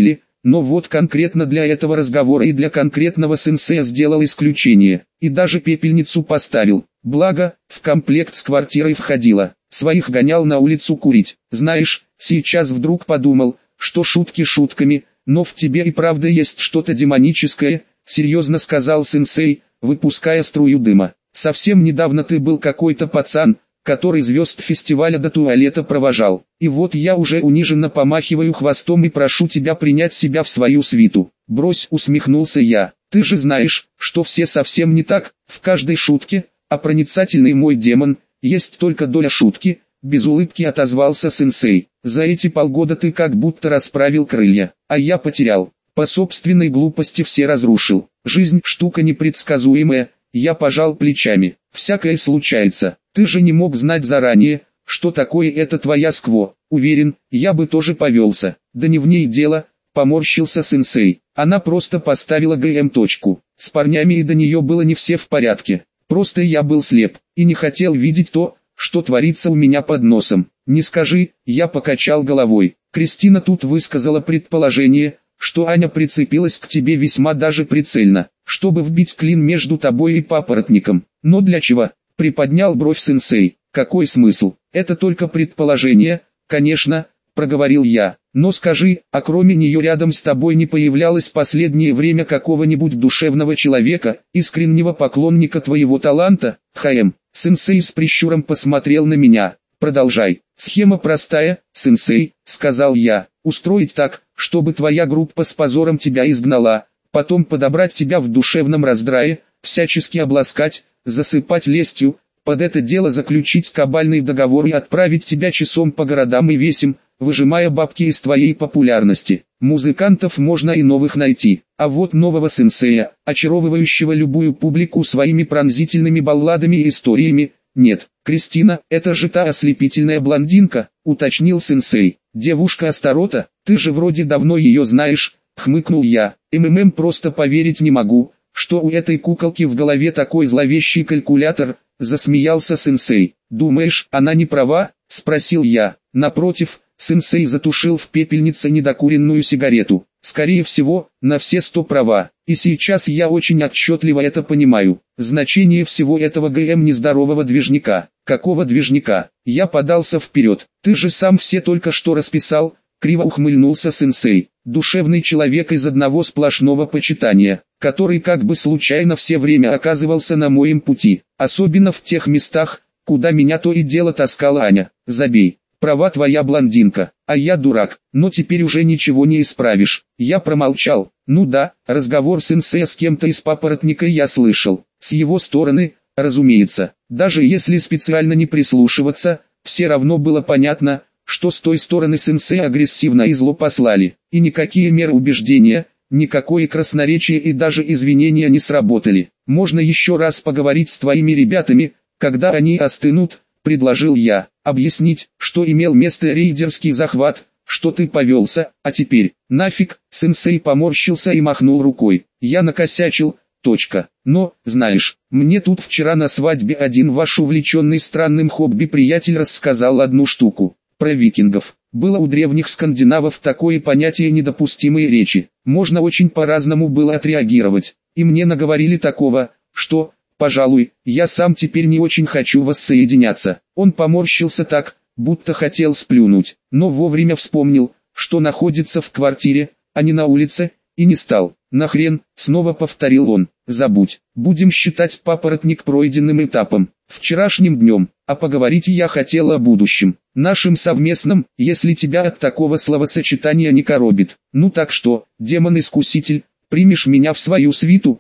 но вот конкретно для этого разговора и для конкретного сенсея сделал исключение, и даже пепельницу поставил. Благо, в комплект с квартирой входило. Своих гонял на улицу курить. Знаешь, сейчас вдруг подумал, что шутки шутками, но в тебе и правда есть что-то демоническое, серьезно сказал сенсей, выпуская струю дыма. Совсем недавно ты был какой-то пацан, который звезд фестиваля до туалета провожал. И вот я уже униженно помахиваю хвостом и прошу тебя принять себя в свою свиту. Брось, усмехнулся я. Ты же знаешь, что все совсем не так, в каждой шутке, а проницательный мой демон, есть только доля шутки, без улыбки отозвался сенсей. За эти полгода ты как будто расправил крылья, а я потерял. По собственной глупости все разрушил. Жизнь штука непредсказуемая, я пожал плечами. Всякое случается. Ты же не мог знать заранее, что такое это твоя скво. Уверен, я бы тоже повелся. Да не в ней дело, поморщился сенсей. Она просто поставила ГМ точку. С парнями и до нее было не все в порядке. Просто я был слеп, и не хотел видеть то, что творится у меня под носом. Не скажи, я покачал головой. Кристина тут высказала предположение, что Аня прицепилась к тебе весьма даже прицельно, чтобы вбить клин между тобой и папоротником. Но для чего? Приподнял бровь сенсей. Какой смысл? Это только предположение, конечно, проговорил я. Но скажи, а кроме нее рядом с тобой не появлялось последнее время какого-нибудь душевного человека, искреннего поклонника твоего таланта? Сенсей с прищуром посмотрел на меня. Продолжай. Схема простая, сенсей, сказал я. Устроить так, чтобы твоя группа с позором тебя изгнала, потом подобрать тебя в душевном раздрае, всячески обласкать, засыпать лестью, под это дело заключить кабальный договор и отправить тебя часом по городам и весям, выжимая бабки из твоей популярности. Музыкантов можно и новых найти, а вот нового сенсея, очаровывающего любую публику своими пронзительными балладами и историями, нет. Кристина, это же та ослепительная блондинка, уточнил сенсей. Девушка Астарота, ты же вроде давно ее знаешь, хмыкнул я. Просто поверить не могу, что у этой куколки в голове такой зловещий калькулятор, засмеялся сенсей. Думаешь, она не права? Спросил я. Напротив, сенсей затушил в пепельнице недокуренную сигарету. Скорее всего, на все 100 права. И сейчас я очень отчетливо это понимаю. Значение всего этого ГМ нездорового движника. Какого движника? Я подался вперед. Ты же сам все только что расписал, криво ухмыльнулся сенсей. Душевный человек из одного сплошного почитания, который как бы случайно все время оказывался на моем пути. Особенно в тех местах, куда меня то и дело таскала Аня. Забей. Права твоя блондинка, а я дурак, но теперь уже ничего не исправишь. Я промолчал. Ну да, разговор сенсея с кем-то из папоротника я слышал. С его стороны, разумеется, даже если специально не прислушиваться, все равно было понятно, что с той стороны сенсея агрессивно и зло послали. И никакие меры убеждения, никакое красноречие и даже извинения не сработали. Можно еще раз поговорить с твоими ребятами, когда они остынут, предложил я. Объяснить, что имел место рейдерский захват, что ты повелся, а теперь, нафиг, сенсей поморщился и махнул рукой. Я накосячил, точка. Но, знаешь, мне тут вчера на свадьбе один ваш увлеченный странным хобби приятель рассказал одну штуку. Про викингов. Было у древних скандинавов такое понятие недопустимой речи. Можно очень по-разному было отреагировать. И мне наговорили такого, что... Пожалуй, я сам теперь не очень хочу воссоединяться. Он поморщился так, будто хотел сплюнуть, но вовремя вспомнил, что находится в квартире, а не на улице, и не стал. Нахрен, снова повторил он, забудь, будем считать папоротник пройденным этапом, вчерашним днем, а поговорить я хотел о будущем, нашим совместном, если тебя от такого словосочетания не коробит. Ну так что, демон-искуситель, примешь меня в свою свиту?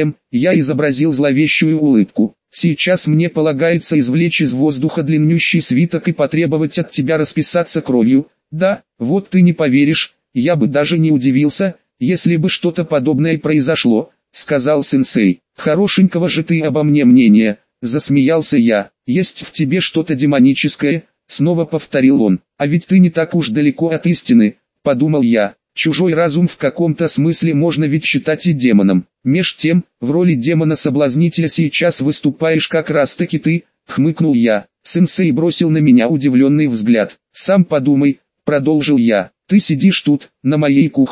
Я изобразил зловещую улыбку. Сейчас мне полагается извлечь из воздуха длиннющий свиток и потребовать от тебя расписаться кровью. Да, вот ты не поверишь, я бы даже не удивился, если бы что-то подобное произошло, сказал сенсей. Хорошенького же ты обо мне мнения, засмеялся я. Есть в тебе что-то демоническое, снова повторил он. А ведь ты не так уж далеко от истины, подумал я. Чужой разум в каком-то смысле можно ведь считать и демоном. Меж тем, в роли демона-соблазнителя сейчас выступаешь как раз таки ты, хмыкнул я. Сенсей бросил на меня удивленный взгляд. Сам подумай, продолжил я. Ты сидишь тут, на моей кухне,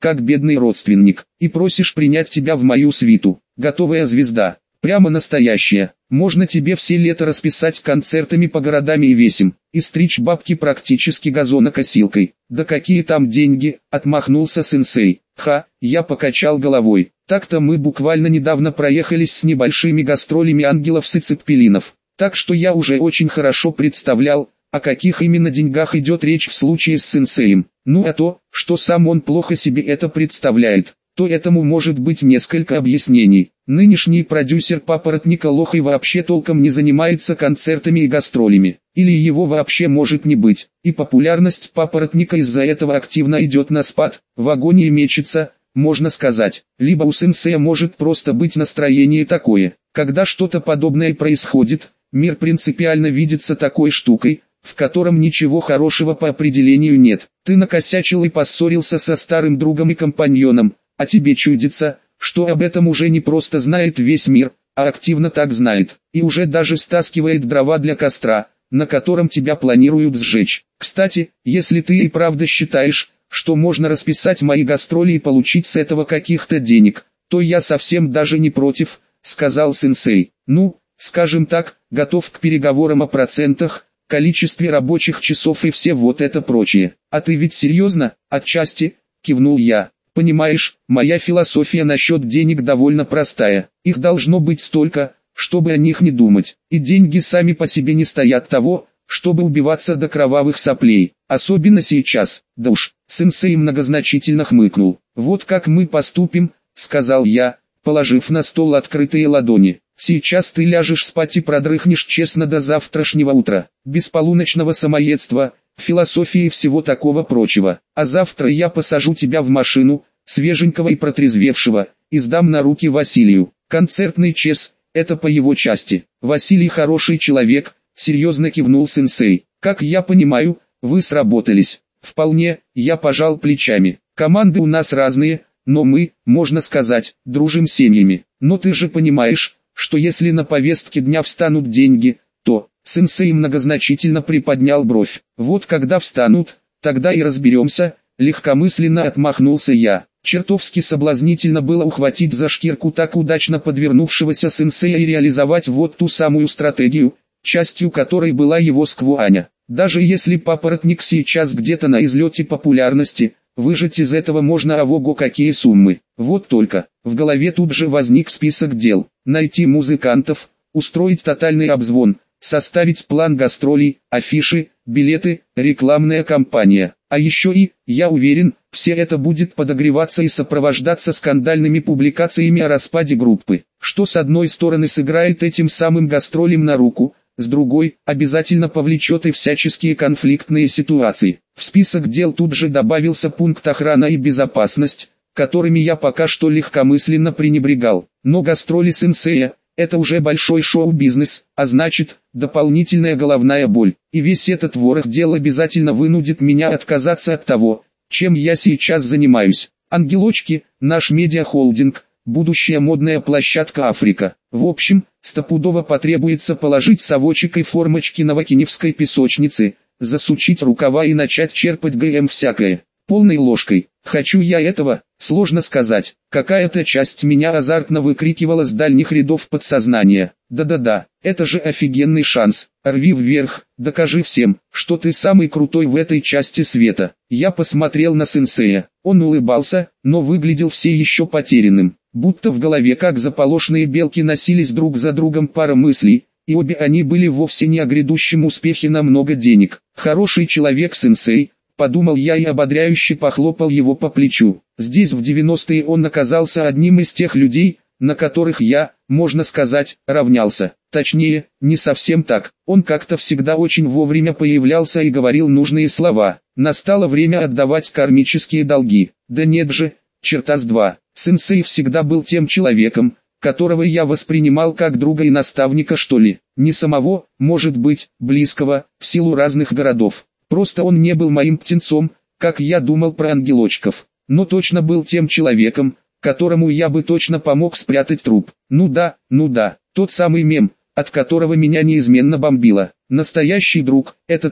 как бедный родственник, и просишь принять тебя в мою свиту. Готовая звезда, прямо настоящая. Можно тебе все лето расписать концертами по городам и весям, и стричь бабки практически газонокосилкой. Да какие там деньги, отмахнулся сенсей. Я покачал головой. Так-то мы буквально недавно проехались с небольшими гастролями ангелов и цеппелинов. Так что я уже очень хорошо представлял, о каких именно деньгах идет речь в случае с сенсеем. Ну а то, что сам он плохо себе это представляет, то этому может быть несколько объяснений. Нынешний продюсер Папоротника лох и вообще толком не занимается концертами и гастролями. Или его вообще может не быть. И популярность Папоротника из-за этого активно идет на спад, в агонии мечется, можно сказать. Либо у сенсея может просто быть настроение такое. Когда что-то подобное происходит, мир принципиально видится такой штукой, в котором ничего хорошего по определению нет. Ты накосячил и поссорился со старым другом и компаньоном, а тебе чудится, что об этом уже не просто знает весь мир, а активно так знает, и уже даже стаскивает дрова для костра, на котором тебя планируют сжечь. Кстати, если ты и правда считаешь, что можно расписать мои гастроли и получить с этого каких-то денег, то я совсем даже не против, сказал сенсей. Ну, скажем так, готов к переговорам о процентах, количестве рабочих часов и все вот это прочее. А ты ведь серьезно? Отчасти, кивнул я. Понимаешь, моя философия насчет денег довольно простая. Их должно быть столько, чтобы о них не думать. И деньги сами по себе не стоят того, чтобы убиваться до кровавых соплей. Особенно сейчас. Да уж, сенсей многозначительно хмыкнул. Вот как мы поступим, сказал я, положив на стол открытые ладони. Сейчас ты ляжешь спать и продрыхнешь честно до завтрашнего утра, без полуночного самоедства, философии и всего такого прочего. А завтра я посажу тебя в машину, свеженького и протрезвевшего, и сдам на руки Василию. Концертный чес, это по его части. Василий хороший человек, серьезно кивнул сенсей. Как я понимаю, вы сработались. Вполне, я пожал плечами. Команды у нас разные, но мы, можно сказать, дружим семьями. Но ты же понимаешь, что если на повестке дня встанут деньги, то... Сенсей многозначительно приподнял бровь. Вот когда встанут, тогда и разберемся, легкомысленно отмахнулся я. Чертовски соблазнительно было ухватить за шкирку так удачно подвернувшегося сенсея и реализовать вот ту самую стратегию, частью которой была его сквуаня. Даже если Папоротник сейчас где-то на излете популярности, выжать из этого можно ого-го какие суммы. Вот только, в голове тут же возник список дел. Найти музыкантов, устроить тотальный обзвон, составить план гастролей, афиши, билеты, рекламная кампания. А еще и, я уверен, все это будет подогреваться и сопровождаться скандальными публикациями о распаде группы, что с одной стороны сыграет этим самым гастролем на руку, с другой, обязательно повлечет и всяческие конфликтные ситуации. В список дел тут же добавился пункт охрана и безопасность, которыми я пока что легкомысленно пренебрегал. Но гастроли сенсея — это уже большой шоу-бизнес, а значит, дополнительная головная боль. И весь этот ворох дел обязательно вынудит меня отказаться от того, чем я сейчас занимаюсь. Ангелочки, наш медиахолдинг, будущая модная площадка Африка. В общем, стопудово потребуется положить совочек и формочки на Вакиневской песочнице, засучить рукава и начать черпать ГМ всякое, полной ложкой. Хочу я этого, сложно сказать. Какая-то часть меня азартно выкрикивала с дальних рядов подсознания. Да-да-да, это же офигенный шанс. Рви вверх, докажи всем, что ты самый крутой в этой части света. Я посмотрел на сенсея. Он улыбался, но выглядел все еще потерянным. Будто в голове как заполошные белки носились друг за другом пара мыслей, и обе они были вовсе не о грядущем успехе на много денег. Хороший человек сенсей, подумал я и ободряюще похлопал его по плечу. Здесь в 90-е он оказался одним из тех людей, на которых я, можно сказать, равнялся. Точнее, не совсем так. Он как-то всегда очень вовремя появлялся и говорил нужные слова. Настало время отдавать кармические долги. Да нет же, черта с два. Сенсей всегда был тем человеком, которого я воспринимал как друга и наставника, что ли. Не самого, может быть, близкого, в силу разных городов. Просто он не был моим птенцом, как я думал про ангелочков. Но точно был тем человеком, которому я бы точно помог спрятать труп. Ну да, тот самый мем, от которого меня неизменно бомбило. Настоящий друг – это тот,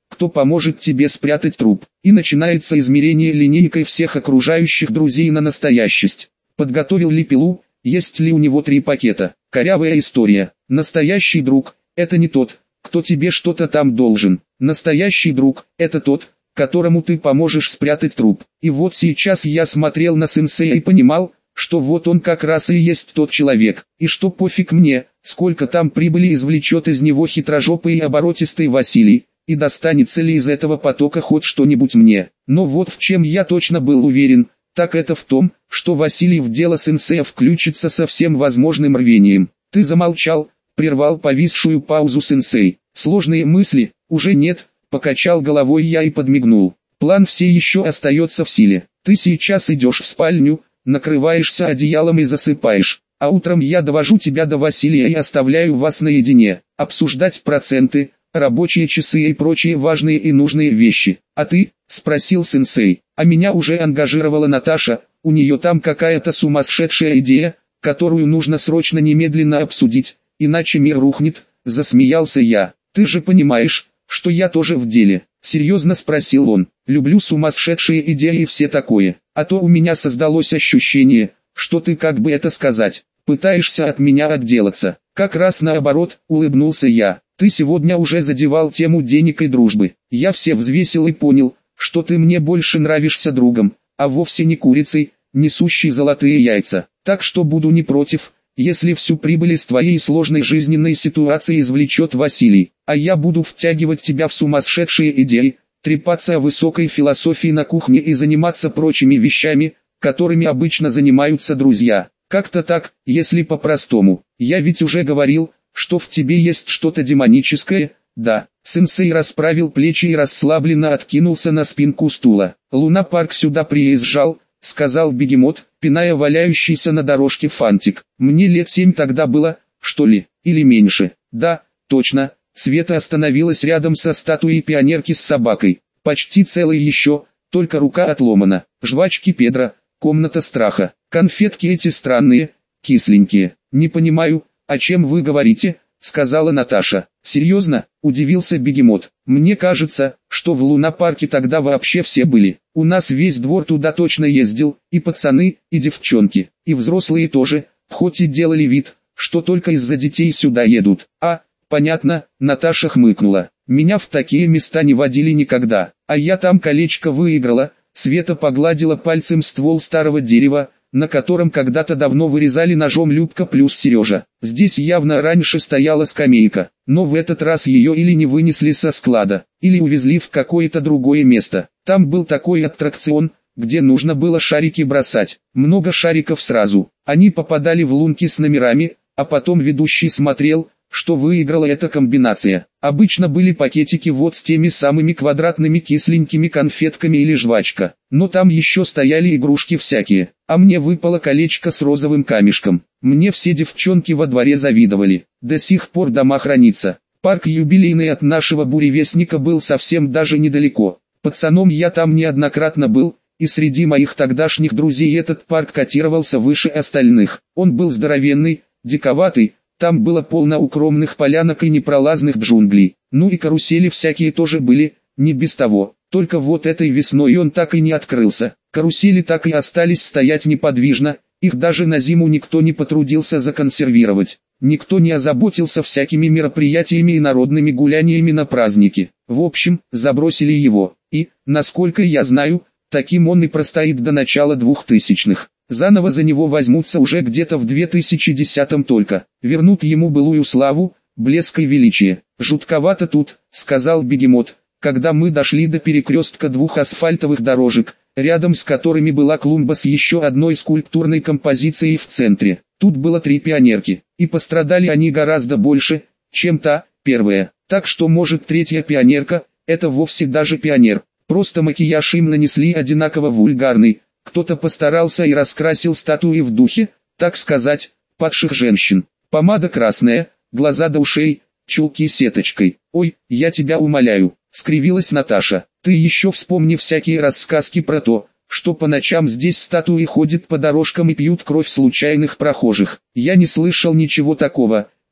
кто поможет тебе спрятать труп. И начинается измерение линейкой всех окружающих друзей на настоящесть. Подготовил ли пилу, есть ли у него 3 пакета. Корявая история. Настоящий друг – это не тот, кто тебе что-то там должен. Настоящий друг – это тот, которому ты поможешь спрятать труп. И вот сейчас я смотрел на сенсея и понимал, что вот он как раз и есть тот человек, и что пофиг мне, сколько там прибыли извлечет из него хитрожопый и оборотистый Василий, и достанется ли из этого потока хоть что-нибудь мне. Но вот в чем я точно был уверен, так это в том, что Василий в дело сенсея включится со всем возможным рвением. Ты замолчал, прервал повисшую паузу сенсей. Сложные мысли, уже нет, покачал головой я и подмигнул. План все еще остается в силе. Ты сейчас идешь в спальню, накрываешься одеялом и засыпаешь, а утром я довожу тебя до Василия и оставляю вас наедине, обсуждать проценты, рабочие часы и прочие важные и нужные вещи. А ты, спросил сенсей, а меня уже ангажировала Наташа, у нее там какая-то сумасшедшая идея, которую нужно срочно немедленно обсудить, иначе мир рухнет, засмеялся я. Ты же понимаешь, что я тоже в деле. Серьезно спросил он. Люблю сумасшедшие идеи и все такое. А то у меня создалось ощущение, что ты, как бы это сказать, пытаешься от меня отделаться. Как раз наоборот, улыбнулся я. Ты сегодня уже задевал тему денег и дружбы. Я все взвесил и понял, что ты мне больше нравишься другом, а вовсе не курицей, несущей золотые яйца. Так что буду не против, если всю прибыль из твоей сложной жизненной ситуации извлечет Василий, а я буду втягивать тебя в сумасшедшие идеи, трепаться о высокой философии на кухне и заниматься прочими вещами, которыми обычно занимаются друзья. Как-то так, если по-простому. Я ведь уже говорил, что в тебе есть что-то демоническое, да. Сенсей расправил плечи и расслабленно откинулся на спинку стула. Луна-парк сюда приезжал, сказал бегемот, пиная валяющийся на дорожке фантик. Мне лет 7 тогда было, что ли, или меньше. Да, точно. Света остановилась рядом со статуей пионерки с собакой. Почти целой еще, только рука отломана. Жвачки Педро, комната страха. Конфетки эти странные, кисленькие. Не понимаю, о чем вы говорите, сказала Наташа. Серьезно, удивился бегемот. Мне кажется, что в лунопарке тогда вообще все были. У нас весь двор туда точно ездил, и пацаны, и девчонки, и взрослые тоже, хоть и делали вид, что только из-за детей сюда едут. А, понятно, Наташа хмыкнула. Меня в такие места не водили никогда, а я там колечко выиграла. Света погладила пальцем ствол старого дерева, на котором когда-то давно вырезали ножом Любка плюс Сережа. Здесь явно раньше стояла скамейка, но в этот раз ее или не вынесли со склада, или увезли в какое-то другое место. Там был такой аттракцион, где нужно было шарики бросать, много шариков сразу. Они попадали в лунки с номерами, а потом ведущий смотрел, что выиграла эта комбинация. Обычно были пакетики вот с теми самыми квадратными кисленькими конфетками или жвачка, но там еще стояли игрушки всякие, а мне выпало колечко с розовым камешком. Мне все девчонки во дворе завидовали, до сих пор дома хранится. Парк юбилейный от нашего буревестника был совсем даже недалеко. Пацаном я там неоднократно был, и среди моих тогдашних друзей этот парк котировался выше остальных. Он был здоровенный, диковатый, там было полно укромных полянок и непролазных джунглей. Ну и карусели всякие тоже были, не без того. Только вот этой весной он так и не открылся. Карусели так и остались стоять неподвижно, их даже на зиму никто не потрудился законсервировать. Никто не озаботился всякими мероприятиями и народными гуляниями на праздники. В общем, забросили его. И, насколько я знаю, таким он и простоит до начала 2000-х. Заново за него возьмутся уже где-то в 2010-м только. Вернут ему былую славу, блеск и величие. «Жутковато тут», — сказал бегемот, когда мы дошли до перекрестка двух асфальтовых дорожек, рядом с которыми была клумба с еще одной скульптурной композицией в центре. Тут было 3 пионерки, и пострадали они гораздо больше, чем та, первая. Так что может 3-я пионерка, это вовсе даже пионер. Просто макияж им нанесли одинаково вульгарный. Кто-то постарался и раскрасил статуи в духе, так сказать, падших женщин. Помада красная, глаза до ушей, чулки сеточкой. «Ой, я тебя умоляю», — скривилась Наташа. «Ты еще вспомни всякие рассказки про то, что по ночам здесь статуи ходят по дорожкам и пьют кровь случайных прохожих. Я не слышал ничего такого,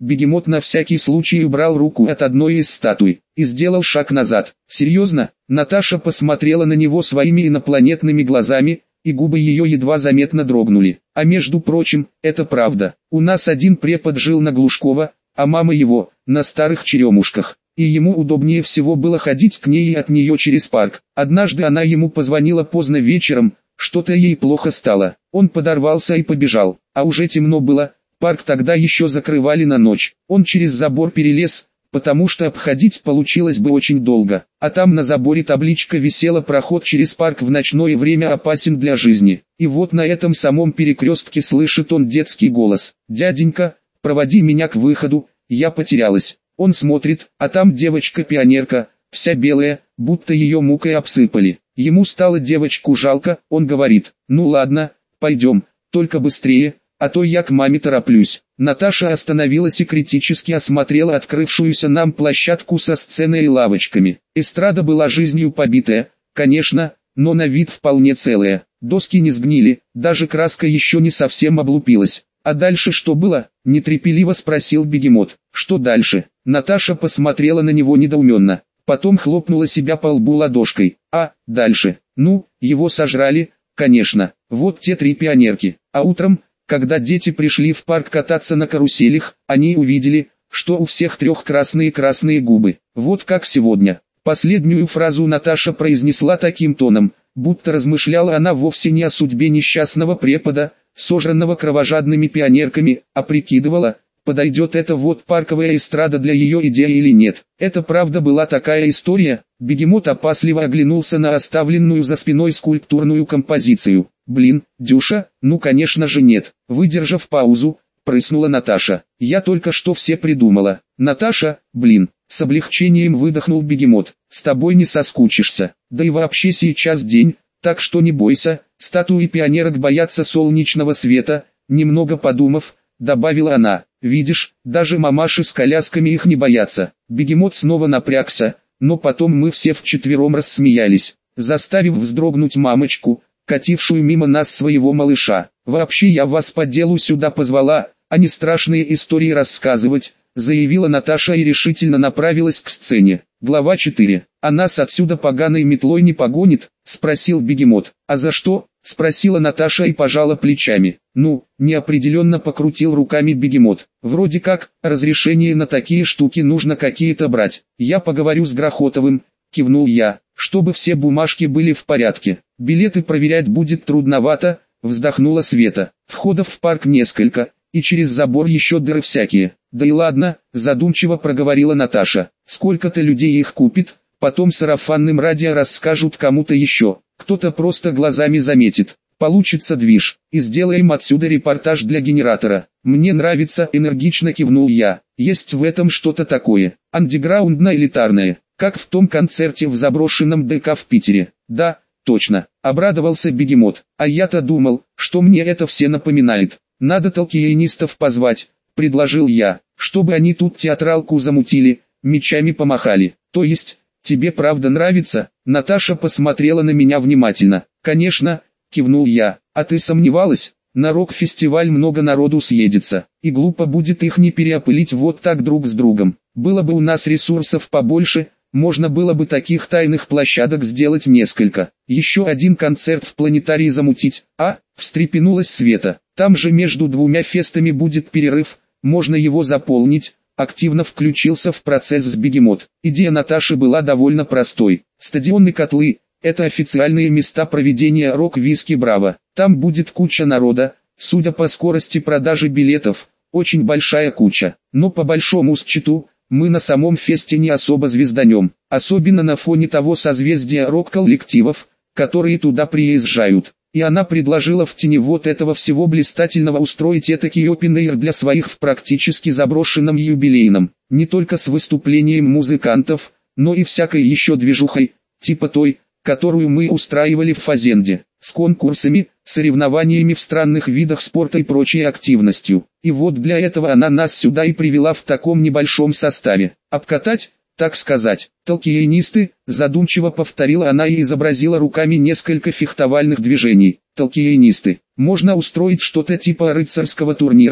Бегемот на всякий случай убрал руку от одной из статуй и сделал шаг назад. «Серьезно?» Наташа посмотрела на него своими инопланетными глазами, и губы ее едва заметно дрогнули. «А между прочим, это правда. У нас один препод жил на Глушкова, а мама его – на Старых Черемушках. И ему удобнее всего было ходить к ней и от нее через парк. Однажды она ему позвонила поздно вечером, что-то ей плохо стало. Он подорвался и побежал, а уже темно было, парк тогда еще закрывали на ночь. Он через забор перелез, потому что обходить получилось бы очень долго. А там на заборе табличка висела: «Проход через парк в ночное время опасен для жизни». И вот на этом самом перекрестке слышит он детский голос: «Дяденька, проводи меня к выходу, я потерялась». Он смотрит, а там девочка-пионерка, вся белая, будто ее мукой обсыпали. Ему стало девочку жалко, он говорит: «Ну ладно, пойдем, только быстрее, а то я к маме тороплюсь». Наташа остановилась и критически осмотрела открывшуюся нам площадку со сценой и лавочками. Эстрада была жизнью побитая, конечно, но на вид вполне целая. Доски не сгнили, даже краска еще не совсем облупилась. «А дальше что было?» – нетерпеливо спросил Бегемот. «Что дальше?» Наташа посмотрела на него недоуменно, потом хлопнула себя по лбу ладошкой. «А, дальше? Ну, его сожрали, конечно, вот те 3 пионерки. А утром, когда дети пришли в парк кататься на каруселях, они увидели, что у всех 3 красные губы. Вот как сегодня». Последнюю фразу Наташа произнесла таким тоном, будто размышляла она вовсе не о судьбе несчастного препода, сожранного кровожадными пионерками, а прикидывала, подойдет эта вот парковая эстрада для ее идеи или нет. Это правда была такая история. Бегемот опасливо оглянулся на оставленную за спиной скульптурную композицию. «Блин, Дюша, ну конечно же нет». Выдержав паузу, прыснула Наташа. «Я только что все придумала». «Наташа, блин». С облегчением выдохнул Бегемот. «С тобой не соскучишься. Да и вообще сейчас день, так что не бойся, статуи пионерок боятся солнечного света», немного подумав, добавила она. «Видишь, даже мамаши с колясками их не боятся». Бегемот снова напрягся, но потом мы все вчетвером рассмеялись, заставив вздрогнуть мамочку, катившую мимо нас своего малыша. «Вообще я вас по делу сюда позвала, а не страшные истории рассказывать», заявила Наташа и решительно направилась к сцене. Глава 4. «А нас отсюда поганой метлой не погонит?» – спросил Бегемот. «А за что?» – спросила Наташа и пожала плечами. «Ну», – неопределенно покрутил руками Бегемот. «Вроде как, разрешение на такие штуки нужно какие-то брать. Я поговорю с Грохотовым», – кивнул я, – «чтобы все бумажки были в порядке. Билеты проверять будет трудновато», – вздохнула Света. «Входов в парк несколько, и через забор еще дыры всякие». «Да и ладно», – задумчиво проговорила Наташа. «Сколько-то людей их купит, потом сарафанным радио расскажут кому-то еще, кто-то просто глазами заметит. Получится движ, и сделаем отсюда репортаж для генератора». «Мне нравится», – энергично кивнул я. «Есть в этом что-то такое, андеграундно-элитарное, как в том концерте в заброшенном ДК в Питере». «Да, точно», – обрадовался Бегемот. «А я-то думал, что мне это все напоминает. Надо толкиенистов позвать», – предложил я, «чтобы они тут театралку замутили, мечами помахали». «То есть, тебе правда нравится?» Наташа посмотрела на меня внимательно. «Конечно», – кивнул я. «А ты сомневалась? На рок-фестиваль много народу съедется, и глупо будет их не переопылить вот так друг с другом. Было бы у нас ресурсов побольше, можно было бы таких тайных площадок сделать несколько. Еще один концерт в планетарии замутить». «А?» – встрепенулась Света. «Там же между 2 фестами будет перерыв, можно его заполнить». Активно включился в процесс с Бегемот. Идея Наташи была довольно простой. Стадионы «Котлы» – это официальные места проведения рок-виски «Браво». Там будет куча народа, судя по скорости продажи билетов, очень большая куча. Но по большому счету, мы на самом фесте не особо звезданем, особенно на фоне того созвездия рок-коллективов, которые туда приезжают. И она предложила в тени вот этого всего блистательного устроить этакий опен-эйр для своих в практически заброшенном юбилейном, не только с выступлением музыкантов, но и всякой еще движухой, типа той, которую мы устраивали в Фазенде, с конкурсами, соревнованиями в странных видах спорта и прочей активностью. И вот для этого она нас сюда и привела в таком небольшом составе. Обкатать, так сказать, толкиенисты, задумчиво повторила она и изобразила руками несколько фехтовальных движений. Толкиенисты. Можно устроить что-то типа рыцарского турнира,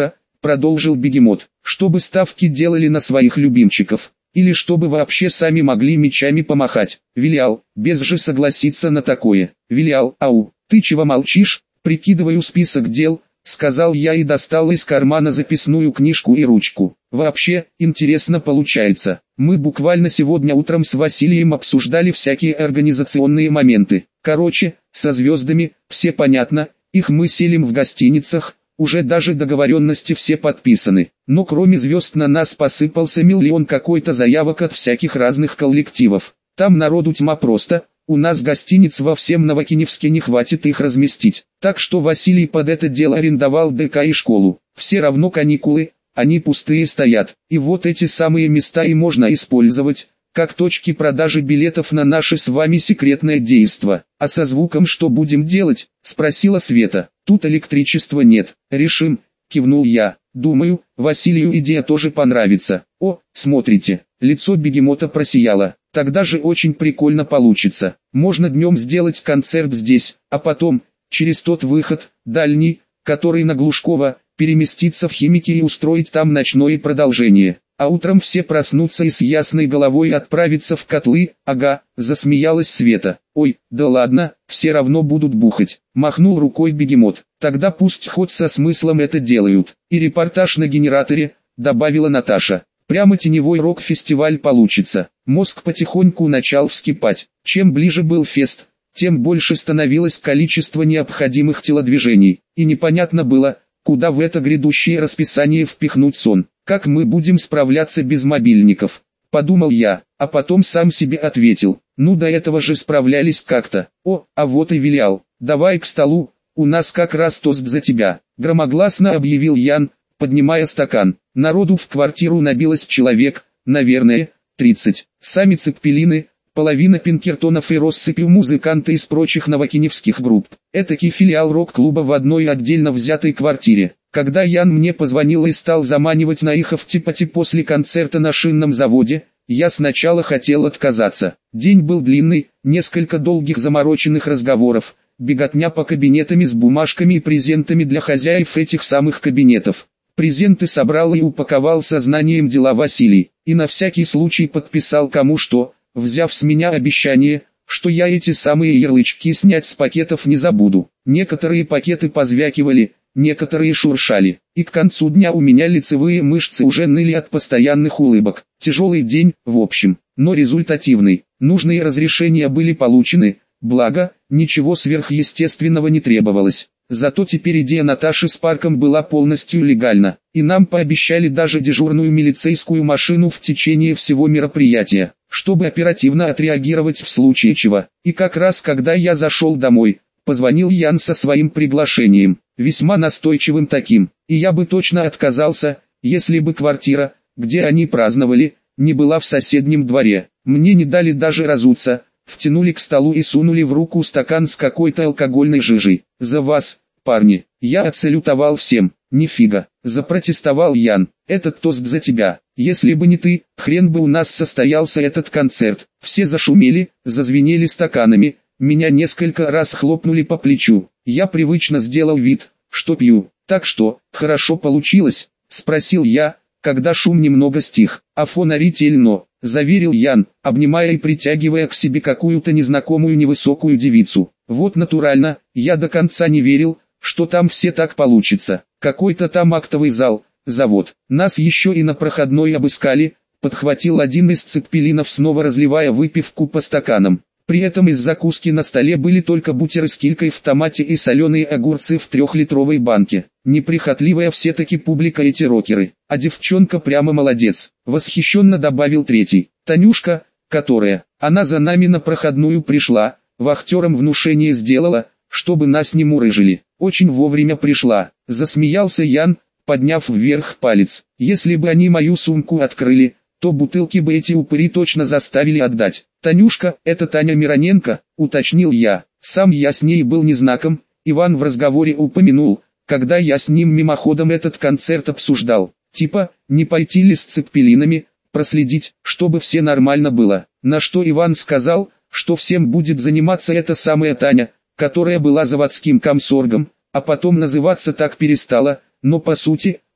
продолжил Бегемот, чтобы ставки делали на своих любимчиков. Или чтобы вообще сами могли мечами помахать. Вилял, без же согласиться на такое. Вилял, ау, ты чего молчишь? Прикидываю список дел, сказал я и достал из кармана записную книжку и ручку. Вообще, интересно получается. Мы буквально сегодня утром с Василием обсуждали всякие организационные моменты. Короче, со звездами, все понятно, их мы селим в гостиницах. Уже даже договоренности все подписаны, но кроме звезд на нас посыпался миллион какой-то заявок от всяких разных коллективов. Там народу тьма просто, у нас гостиниц во всем Новокиневске не хватит их разместить. Так что Василий под это дело арендовал ДК и школу. Все равно каникулы, они пустые стоят. И вот эти самые места и можно использовать как точки продажи билетов на наше с вами секретное действо. А со звуком что будем делать? Спросила Света. Тут электричества нет. Решим, кивнул я. Думаю, Василию идея тоже понравится. О, смотрите, лицо Бегемота просияло. Тогда же очень прикольно получится. Можно днем сделать концерт здесь, а потом, через тот выход, дальний, который на Глушкова, переместиться в Химики и устроить там ночное продолжение. А утром все проснутся и с ясной головой отправиться в котлы. Ага, засмеялась Света. Ой, да ладно, все равно будут бухать. Махнул рукой Бегемот. Тогда пусть хоть со смыслом это делают. И репортаж на генераторе, добавила Наташа. Прямо теневой рок-фестиваль получится. Мозг потихоньку начал вскипать. Чем ближе был фест, тем больше становилось количество необходимых телодвижений. И непонятно было, куда в это грядущее расписание впихнуть сон. Как мы будем справляться без мобильников? Подумал я, а потом сам себе ответил. Ну до этого же справлялись как-то. О, а вот и Вилял. Давай к столу, у нас как раз тост за тебя. Громогласно объявил Ян, поднимая стакан. Народу в квартиру набилось человек, наверное, 30. Сами цеппелины, половина пинкертонов и россыпью музыканты из прочих новокиневских групп. Этакий филиал рок-клуба в одной отдельно взятой квартире. Когда Ян мне позвонил и стал заманивать на их автипати после концерта на шинном заводе, я сначала хотел отказаться. День был длинный, несколько долгих замороченных разговоров, беготня по кабинетам с бумажками и презентами для хозяев этих самых кабинетов. Презенты собрал и упаковал сознанием дела Василий, и на всякий случай подписал кому что, взяв с меня обещание, что я эти самые ярлычки снять с пакетов не забуду. Некоторые пакеты позвякивали, некоторые шуршали, и к концу дня у меня лицевые мышцы уже ныли от постоянных улыбок. Тяжелый день, в общем, но результативный. Нужные разрешения были получены, благо, ничего сверхъестественного не требовалось. Зато теперь идея Наташи с парком была полностью легальна, и нам пообещали даже дежурную милицейскую машину в течение всего мероприятия, чтобы оперативно отреагировать в случае чего. И как раз когда я зашел домой, позвонил Ян со своим приглашением, весьма настойчивым таким, и я бы точно отказался, если бы квартира, где они праздновали, не была в соседнем дворе. Мне не дали даже разуться, втянули к столу и сунули в руку стакан с какой-то алкогольной жижей. «За вас, парни!» Я отсалютовал всем. «Нифига!» – запротестовал Ян. «Этот тост за тебя. Если бы не ты, хрен бы у нас состоялся этот концерт». Все зашумели, зазвенели стаканами. Меня несколько раз хлопнули по плечу. Я привычно сделал вид, что пью. «Так что, хорошо получилось?» – спросил я, когда шум немного стих. «Афонарительно», – заверил Ян, обнимая и притягивая к себе какую-то незнакомую невысокую девицу. «Вот натурально, я до конца не верил, что там все так получится. Какой-то там актовый зал, завод. Нас еще и на проходной обыскали», – подхватил один из цеппелинов, снова разливая выпивку по стаканам. При этом из закуски на столе были только бутеры с килькой в томате и соленые огурцы в 3-литровой банке. Неприхотливая все-таки публика эти рокеры, а девчонка прямо молодец, восхищенно добавил третий. Танюшка, которая, она за нами на проходную пришла, вахтерам внушение сделала, чтобы нас не мурыжили. Очень вовремя пришла, засмеялся Ян, подняв вверх палец. Если бы они мою сумку открыли, то бутылки бы эти упыри точно заставили отдать. «Танюшка, это Таня Мироненко», — уточнил я. Сам я с ней был незнаком, Иван в разговоре упомянул, когда я с ним мимоходом этот концерт обсуждал. Типа, не пойти ли с цеппелинами, проследить, чтобы все нормально было. На что Иван сказал, что всем будет заниматься эта самая Таня, которая была заводским комсоргом, а потом называться так перестала, но по сути,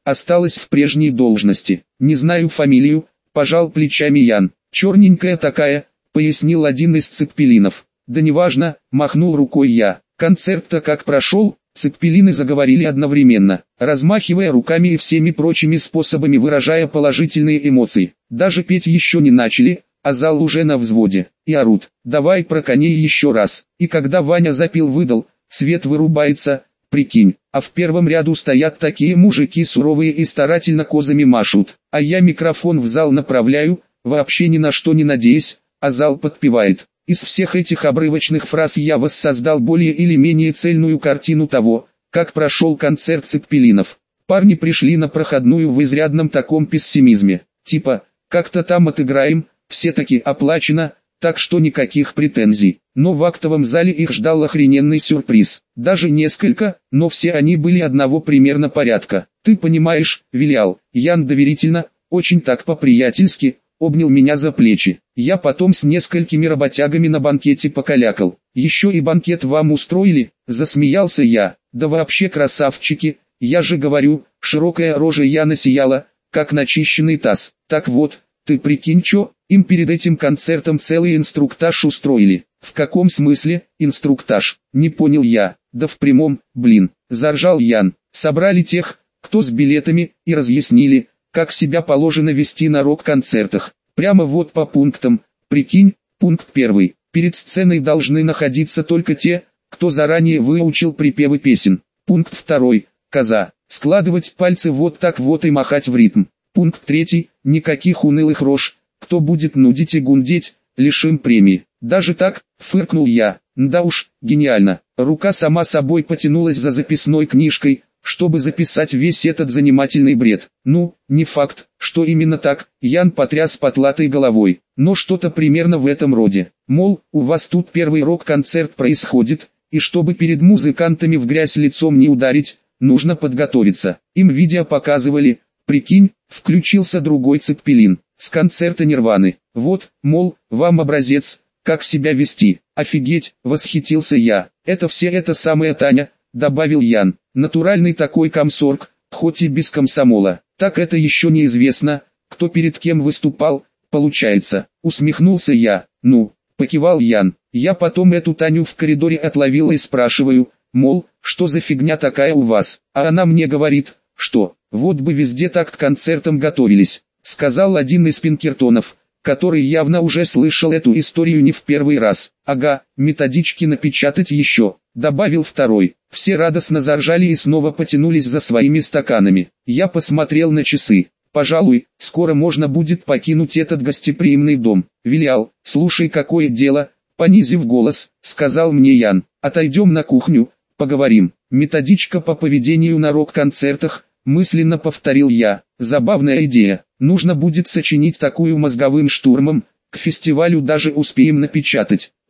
осталась в прежней должности. Не знаю фамилию, пожал плечами Ян. Черненькая такая, пояснил один из цеппелинов. Да неважно, махнул рукой я. Концерт-то как прошел? Цеппелины заговорили одновременно, размахивая руками и всеми прочими способами выражая положительные эмоции. Даже петь еще не начали, а зал уже на взводе, и орут: «Давай про коней еще раз». И когда Ваня запел выдал, свет вырубается, прикинь, а в первом ряду стоят такие мужики суровые и старательно козами машут, а я микрофон в зал направляю, вообще ни на что не надеясь, а зал подпевает. Из всех этих обрывочных фраз я воссоздал более или менее цельную картину того, как прошел концерт цеппелинов. Парни пришли на проходную в изрядном таком пессимизме, типа «как-то там отыграем», все-таки оплачено, так что никаких претензий. Но в актовом зале их ждал охрененный сюрприз. Даже несколько, но все они были одного примерно порядка. «Ты понимаешь, Вилял», Ян доверительно, очень так по-приятельски, обнял меня за плечи. Я потом с несколькими работягами на банкете покалякал. «Еще и банкет вам устроили?» – засмеялся я. «Да вообще красавчики, я же говорю», широкая рожа Яна сияла, как начищенный таз. «Так вот, ты прикинь, чё, им перед этим концертом целый инструктаж устроили». «В каком смысле, инструктаж?» – не понял я. «Да в прямом, блин», – заржал Ян. «Собрали тех, кто с билетами, и разъяснили, как себя положено вести на рок-концертах. Прямо вот по пунктам. Прикинь, пункт 1. Перед сценой должны находиться только те, кто заранее выучил припевы песен. Пункт 2. Коза. Складывать пальцы вот так вот и махать в ритм. Пункт 3. Никаких унылых рож. Кто будет нудить и гундеть, лишим премии. Даже так, фыркнул я. Да уж, гениально. Рука сама собой потянулась за записной книжкой, чтобы записать весь этот занимательный бред. Ну, не факт, что именно так, Ян потряс потлатой головой, но что-то примерно в этом роде. Мол, у вас тут первый рок-концерт происходит, и чтобы перед музыкантами в грязь лицом не ударить, нужно подготовиться. Им видео показывали, прикинь, включился другой цеппелин, с концерта Нирваны. Вот, мол, вам образец, как себя вести. Офигеть, восхитился я. Это все это самая Таня, добавил Ян. Натуральный такой комсорг, хоть и без комсомола. Так это еще неизвестно, кто перед кем выступал, получается. Усмехнулся я. Ну, покивал Ян. Я потом эту Таню в коридоре отловил и спрашиваю, мол, что за фигня такая у вас? А она мне говорит, что, вот бы везде так к концертам готовились, сказал один из Пинкертонов, который явно уже слышал эту историю не в первый раз. Ага, методички напечатать еще, добавил второй. Все радостно заржали и снова потянулись за своими стаканами. Я посмотрел на часы. Пожалуй, скоро можно будет покинуть этот гостеприимный дом. Вилял, слушай, какое дело, понизив голос, сказал мне Ян. Отойдем на кухню, поговорим. Методичка по поведению на рок-концертах, мысленно повторил я. Забавная идея. Нужно будет сочинить такую мозговым штурмом, к фестивалю даже успеем напечатать.